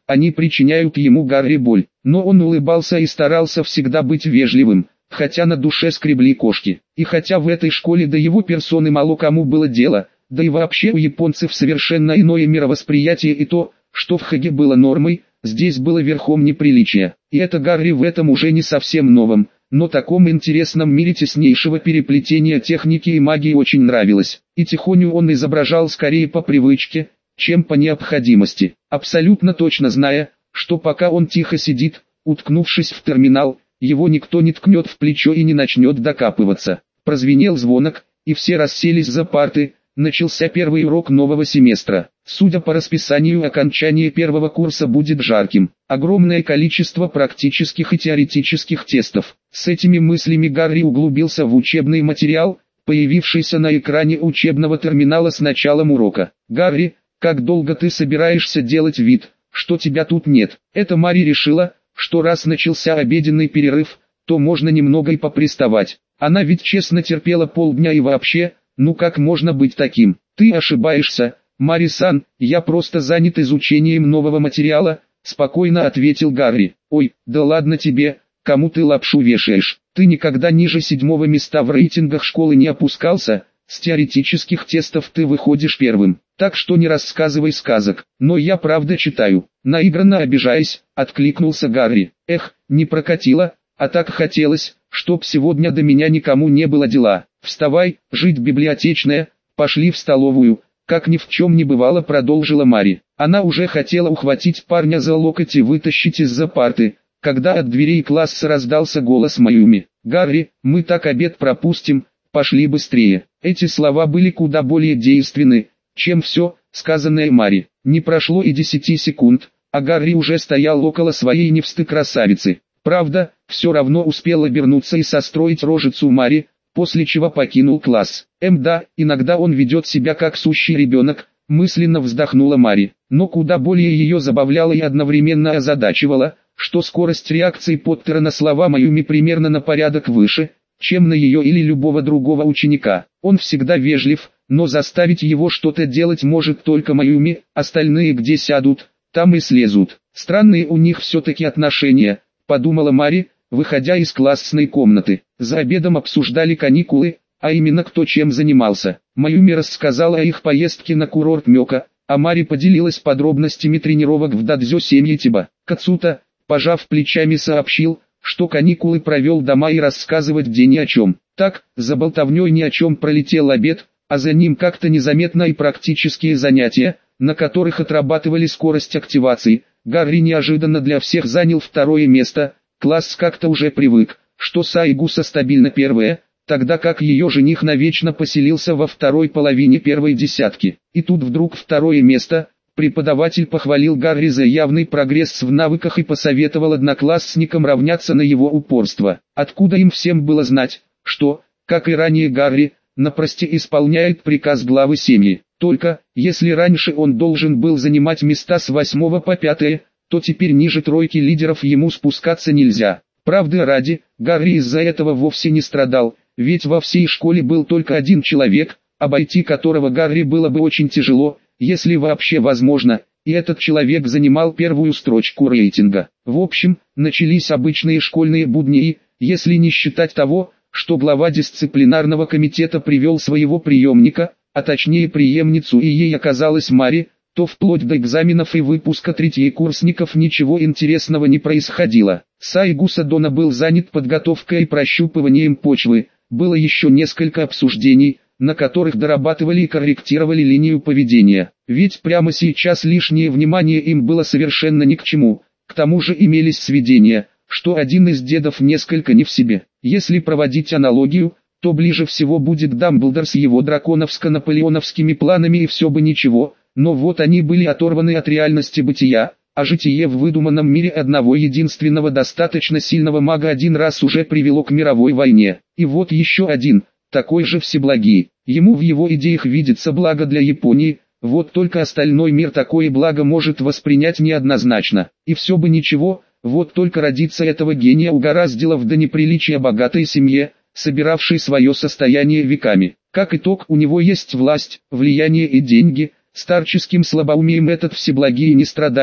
они причиняют ему Гарри боль. Но он улыбался и старался всегда быть вежливым, хотя на душе скребли кошки. И хотя в этой школе до его персоны мало кому было дело, да и вообще у японцев совершенно иное мировосприятие, и то, что в Хаге было нормой, здесь было верхом неприличия. И это Гарри в этом уже не совсем новом, но таком интересном мире теснейшего переплетения техники и магии очень нравилось. И тихоню он изображал скорее по привычке, чем по необходимости, абсолютно точно зная, что пока он тихо сидит, уткнувшись в терминал, его никто не ткнет в плечо и не начнет докапываться. Прозвенел звонок, и все расселись за парты. Начался первый урок нового семестра. Судя по расписанию, окончание первого курса будет жарким. Огромное количество практических и теоретических тестов. С этими мыслями Гарри углубился в учебный материал, появившийся на экране учебного терминала с началом урока. «Гарри, как долго ты собираешься делать вид, что тебя тут нет?» Это Мари решила, что раз начался обеденный перерыв, то можно немного и поприставать. Она ведь честно терпела полдня и вообще... Ну как можно быть таким? Ты ошибаешься, Мари-сан, я просто занят изучением нового материала, спокойно ответил Гарри. Ой, да ладно тебе, кому ты лапшу вешаешь? Ты никогда ниже 7-го места в рейтингах школы не опускался, с теоретических тестов ты выходишь первым. Так что не рассказывай сказок, но я правда читаю. Наигранно обижаясь, откликнулся Гарри. Эх, не прокатило, а так хотелось, чтоб сегодня до меня никому не было дела. Вставай, жить библиотечная, пошли в столовую, как ни в чем не бывало, продолжила Мари. Она уже хотела ухватить парня за локоть и вытащить из-за парты, когда от дверей класса раздался голос Майюми. Гарри, мы так обед пропустим, пошли быстрее. Эти слова были куда более действенны, чем все, сказанное Мари. Не прошло и 10 секунд, а Гарри уже стоял около своей невсты красавицы. Правда, все равно успел обернуться и состроить рожицу Мари, после чего покинул класс. Да, иногда он ведет себя как сущий ребенок, мысленно вздохнула Мари. Но куда более ее забавляло и одновременно озадачивало, что скорость реакции Поттера на слова Майюми примерно на порядок выше, чем на ее или любого другого ученика. Он всегда вежлив, но заставить его что-то делать может только Майюми, остальные где сядут, там и слезут. Странные у них все-таки отношения, подумала Мари, выходя из классной комнаты. За обедом обсуждали каникулы, а именно кто чем занимался. Майюми рассказала о их поездке на курорт Мёка, а Мари поделилась подробностями тренировок в дадзё Семьетиба. Кацута, пожав плечами, сообщил, что каникулы провел дома и рассказывать где ни о чем. Так, за болтовней ни о чем пролетел обед, а за ним как-то незаметно и практические занятия, на которых отрабатывали скорость активации. Гарри неожиданно для всех занял 2-е место. Класс как-то уже привык, что Сайгуса стабильно 1-я, тогда как ее жених навечно поселился во второй половине 1-й десятки. И тут вдруг 2-е место. Преподаватель похвалил Гарри за явный прогресс в навыках и посоветовал одноклассникам равняться на его упорство. Откуда им всем было знать, что, как и ранее Гарри, напросте исполняет приказ главы семьи. Только, если раньше он должен был занимать места с 8 по 5, то теперь ниже 3 лидеров ему спускаться нельзя. Правды ради, Гарри из-за этого вовсе не страдал, ведь во всей школе был только один человек, обойти которого Гарри было бы очень тяжело, если вообще возможно, и этот человек занимал 1-ю строчку рейтинга. В общем, начались обычные школьные будни, если не считать того, что глава дисциплинарного комитета привел своего преемника, а точнее преемницу, и ей оказалась Мари, то вплоть до экзаменов и выпуска третьекурсников ничего интересного не происходило. Сайгуса Дона был занят подготовкой и прощупыванием почвы, было еще несколько обсуждений, на которых дорабатывали и корректировали линию поведения. Ведь прямо сейчас лишнее внимание им было совершенно ни к чему. К тому же имелись сведения, что один из дедов несколько не в себе. Если проводить аналогию, то ближе всего будет Дамблдор с его драконовско-наполеоновскими планами, и все бы ничего, но вот они были оторваны от реальности бытия, а житие в выдуманном мире одного единственного достаточно сильного мага один раз уже привело к мировой войне. И вот еще один, такой же всеблагий. Ему в его идеях видится благо для Японии, вот только остальной мир такое благо может воспринять неоднозначно. И все бы ничего, вот только родиться этого гения угораздило в до неприличия богатой семье, собиравшей свое состояние веками. Как итог, у него есть власть, влияние и деньги, старческим слабоумием этот всеблагий не страдает,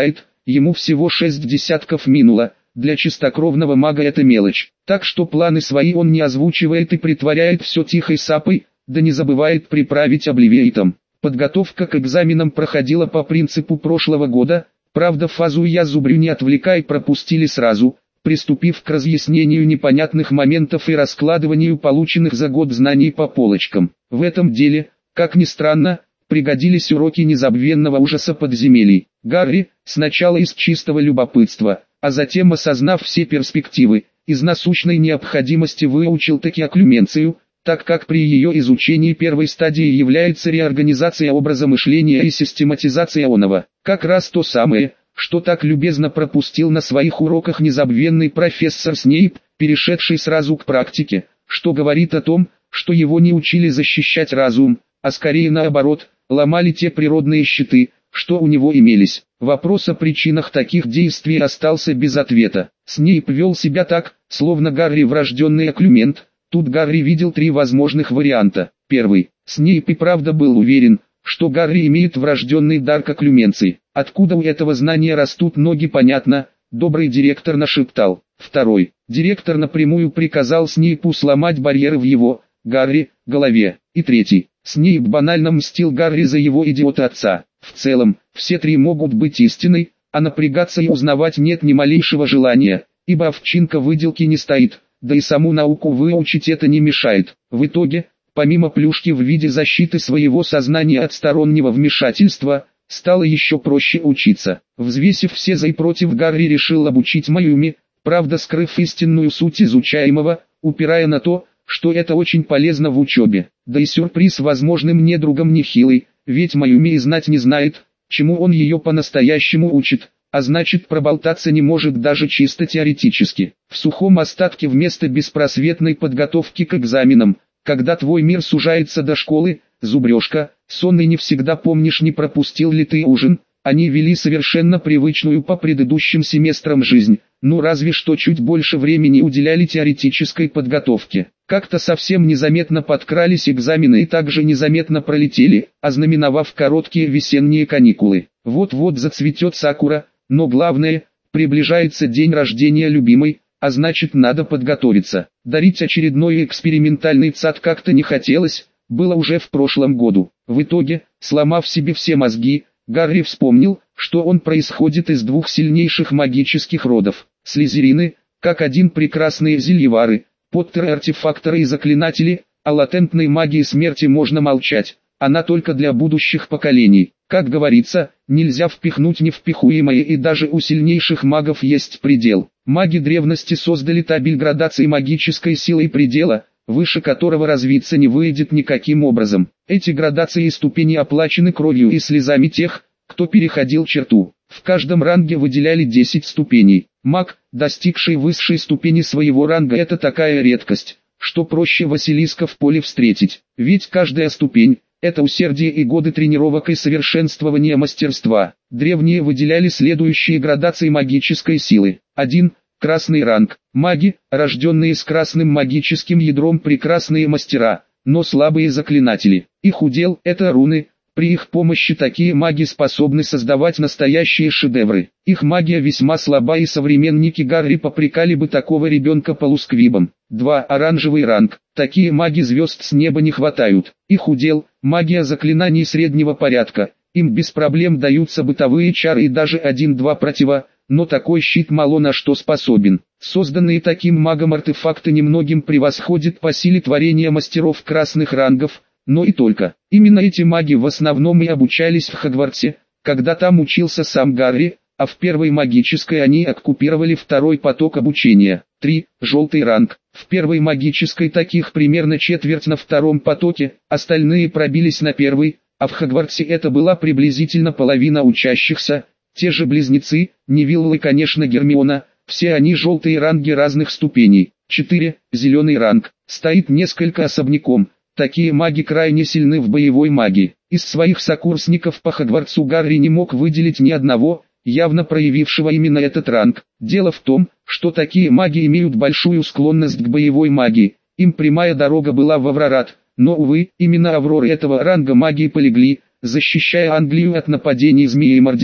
ему всего 6 десятков минуло, для чистокровного мага это мелочь. Так что планы свои он не озвучивает и притворяет все тихой сапой, да не забывает приправить обливейтом. Подготовка к экзаменам проходила по принципу прошлого года, правда фазу «я зубрю не отвлекай» пропустили сразу, приступив к разъяснению непонятных моментов и раскладыванию полученных за год знаний по полочкам. В этом деле, как ни странно, пригодились уроки незабвенного ужаса подземелий. Гарри, сначала из чистого любопытства, а затем осознав все перспективы, из насущной необходимости выучил таки окклюменцию, так как при ее изучении первой стадии является реорганизация образа мышления и систематизация оного. Как раз то самое, что так любезно пропустил на своих уроках незабвенный профессор Снейп, перешедший сразу к практике, что говорит о том, что его не учили защищать разум, а скорее наоборот, ломали те природные щиты, что у него имелись. Вопрос о причинах таких действий остался без ответа. Снейп вел себя так, словно Гарри врожденный окклюмент. Тут Гарри видел 3 возможных варианта. Первый. Снейп и правда был уверен, что Гарри имеет врожденный дар к окклюменции. Откуда у этого знания растут ноги, понятно, добрый директор нашептал. Второй. Директор напрямую приказал Снейпу сломать барьеры в его, Гарри, голове. И третий. Снейп банально мстил Гарри за его идиота отца. В целом, все 3 могут быть истиной, а напрягаться и узнавать нет ни малейшего желания, ибо овчинка выделки не стоит. Да и саму науку выучить это не мешает. В итоге, помимо плюшки в виде защиты своего сознания от стороннего вмешательства, стало еще проще учиться. Взвесив все за и против, Гарри решил обучить Маюми, правда скрыв истинную суть изучаемого, упирая на то, что это очень полезно в учебе. Да и сюрприз возможным недругам нехилый, ведь Маюми и знать не знает, чему он ее по-настоящему учит. А значит проболтаться не может даже чисто теоретически. В сухом остатке вместо беспросветной подготовки к экзаменам, когда твой мир сужается до школы, зубрежка, сонный не всегда помнишь, не пропустил ли ты ужин, они вели совершенно привычную по предыдущим семестрам жизнь, ну разве что чуть больше времени уделяли теоретической подготовке. Как-то совсем незаметно подкрались экзамены и также незаметно пролетели, ознаменовав короткие весенние каникулы. Вот-вот зацветет сакура. Но главное, приближается день рождения любимой, а значит надо подготовиться. Дарить очередной экспериментальный ЦАД как-то не хотелось, было уже в прошлом году. В итоге, сломав себе все мозги, Гарри вспомнил, что он происходит из 2 сильнейших магических родов. Слизерины, как один прекрасные зельевары, Поттеры артефакторы и заклинатели, о латентной магии смерти можно молчать, она только для будущих поколений. Как говорится, нельзя впихнуть невпихуемое, и даже у сильнейших магов есть предел. Маги древности создали табель градаций магической силы предела, выше которого развиться не выйдет никаким образом. Эти градации и ступени оплачены кровью и слезами тех, кто переходил черту. В каждом ранге выделяли 10 ступеней. Маг, достигший высшей ступени своего ранга, это такая редкость, что проще Василиска в поле встретить. Ведь каждая ступень — это усердие и годы тренировок и совершенствования мастерства. Древние выделяли следующие градации магической силы. 1. Красный ранг. Маги, рожденные с красным магическим ядром, прекрасные мастера, но слабые заклинатели. Их удел — это руны. При их помощи такие маги способны создавать настоящие шедевры. Их магия весьма слаба, и современники Гарри попрекали бы такого ребенка полусквибом. 2. Оранжевый ранг. Такие маги звезд с неба не хватают. Их удел — магия заклинаний среднего порядка. Им без проблем даются бытовые чары и даже 1-2 протива, но такой щит мало на что способен. Созданные таким магом артефакты немногим превосходят по силе творения мастеров красных рангов, но и только. Именно эти маги в основном и обучались в Хогвартсе, когда там учился сам Гарри, а в первой магической они оккупировали второй поток обучения. 3. Желтый ранг. В первой магической таких примерно четверть, на втором потоке, остальные пробились на первый, а в Хогвартсе это была приблизительно половина учащихся. Те же близнецы, Невилл и, конечно, Гермиона, все они желтые ранги разных ступеней. 4. Зеленый ранг. Стоит несколько особняком. Такие маги крайне сильны в боевой магии. Из своих сокурсников по Хогвартсу Гарри не мог выделить ни одного, явно проявившего именно этот ранг. Дело в том, что такие маги имеют большую склонность к боевой магии. Им прямая дорога была в Аврорат, но, увы, именно авроры этого ранга магии полегли, защищая Англию от нападений Змеи и Мордины,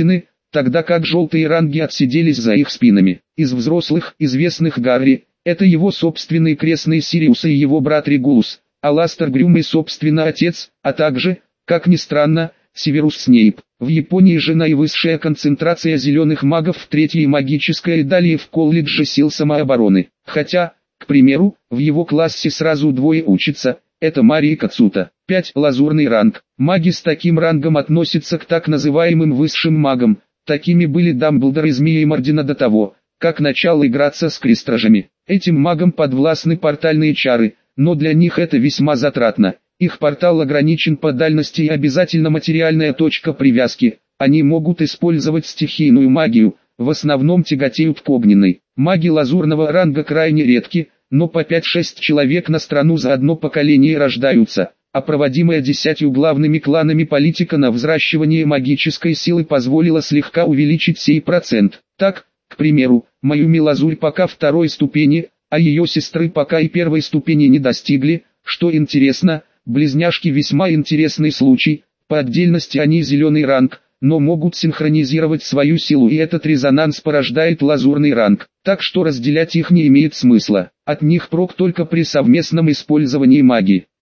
тогда как желтые ранги отсиделись за их спинами. Из взрослых, известных Гарри, это его собственный крестный Сириус и его брат Регулус, Аластер Грюм и собственно отец, а также, как ни странно, Северус Снейп. В Японии же наивысшая концентрация зеленых магов в третьей магической и далее в колледже сил самообороны. Хотя, к примеру, в его классе сразу двое учатся, это Мари и Кацута. 5. Лазурный ранг. Маги с таким рангом относятся к так называемым высшим магам. Такими были Дамблдор и Змеи Мордина до того, как начал играться с крестражами. Этим магам подвластны портальные чары, но для них это весьма затратно. Их портал ограничен по дальности и обязательно материальная точка привязки. Они могут использовать стихийную магию, в основном тяготеют к огненной. Маги лазурного ранга крайне редки, но по 5-6 человек на страну за одно поколение рождаются, а проводимая 10 главными кланами политика на взращивание магической силы позволила слегка увеличить сей процент. Так, к примеру, Маюми Лазурь пока второй ступени, а ее сестры пока и первой ступени не достигли. Что интересно, близняшки весьма интересный случай, по отдельности они зеленый ранг, но могут синхронизировать свою силу, и этот резонанс порождает лазурный ранг, так что разделять их не имеет смысла. От них прок только при совместном использовании магии.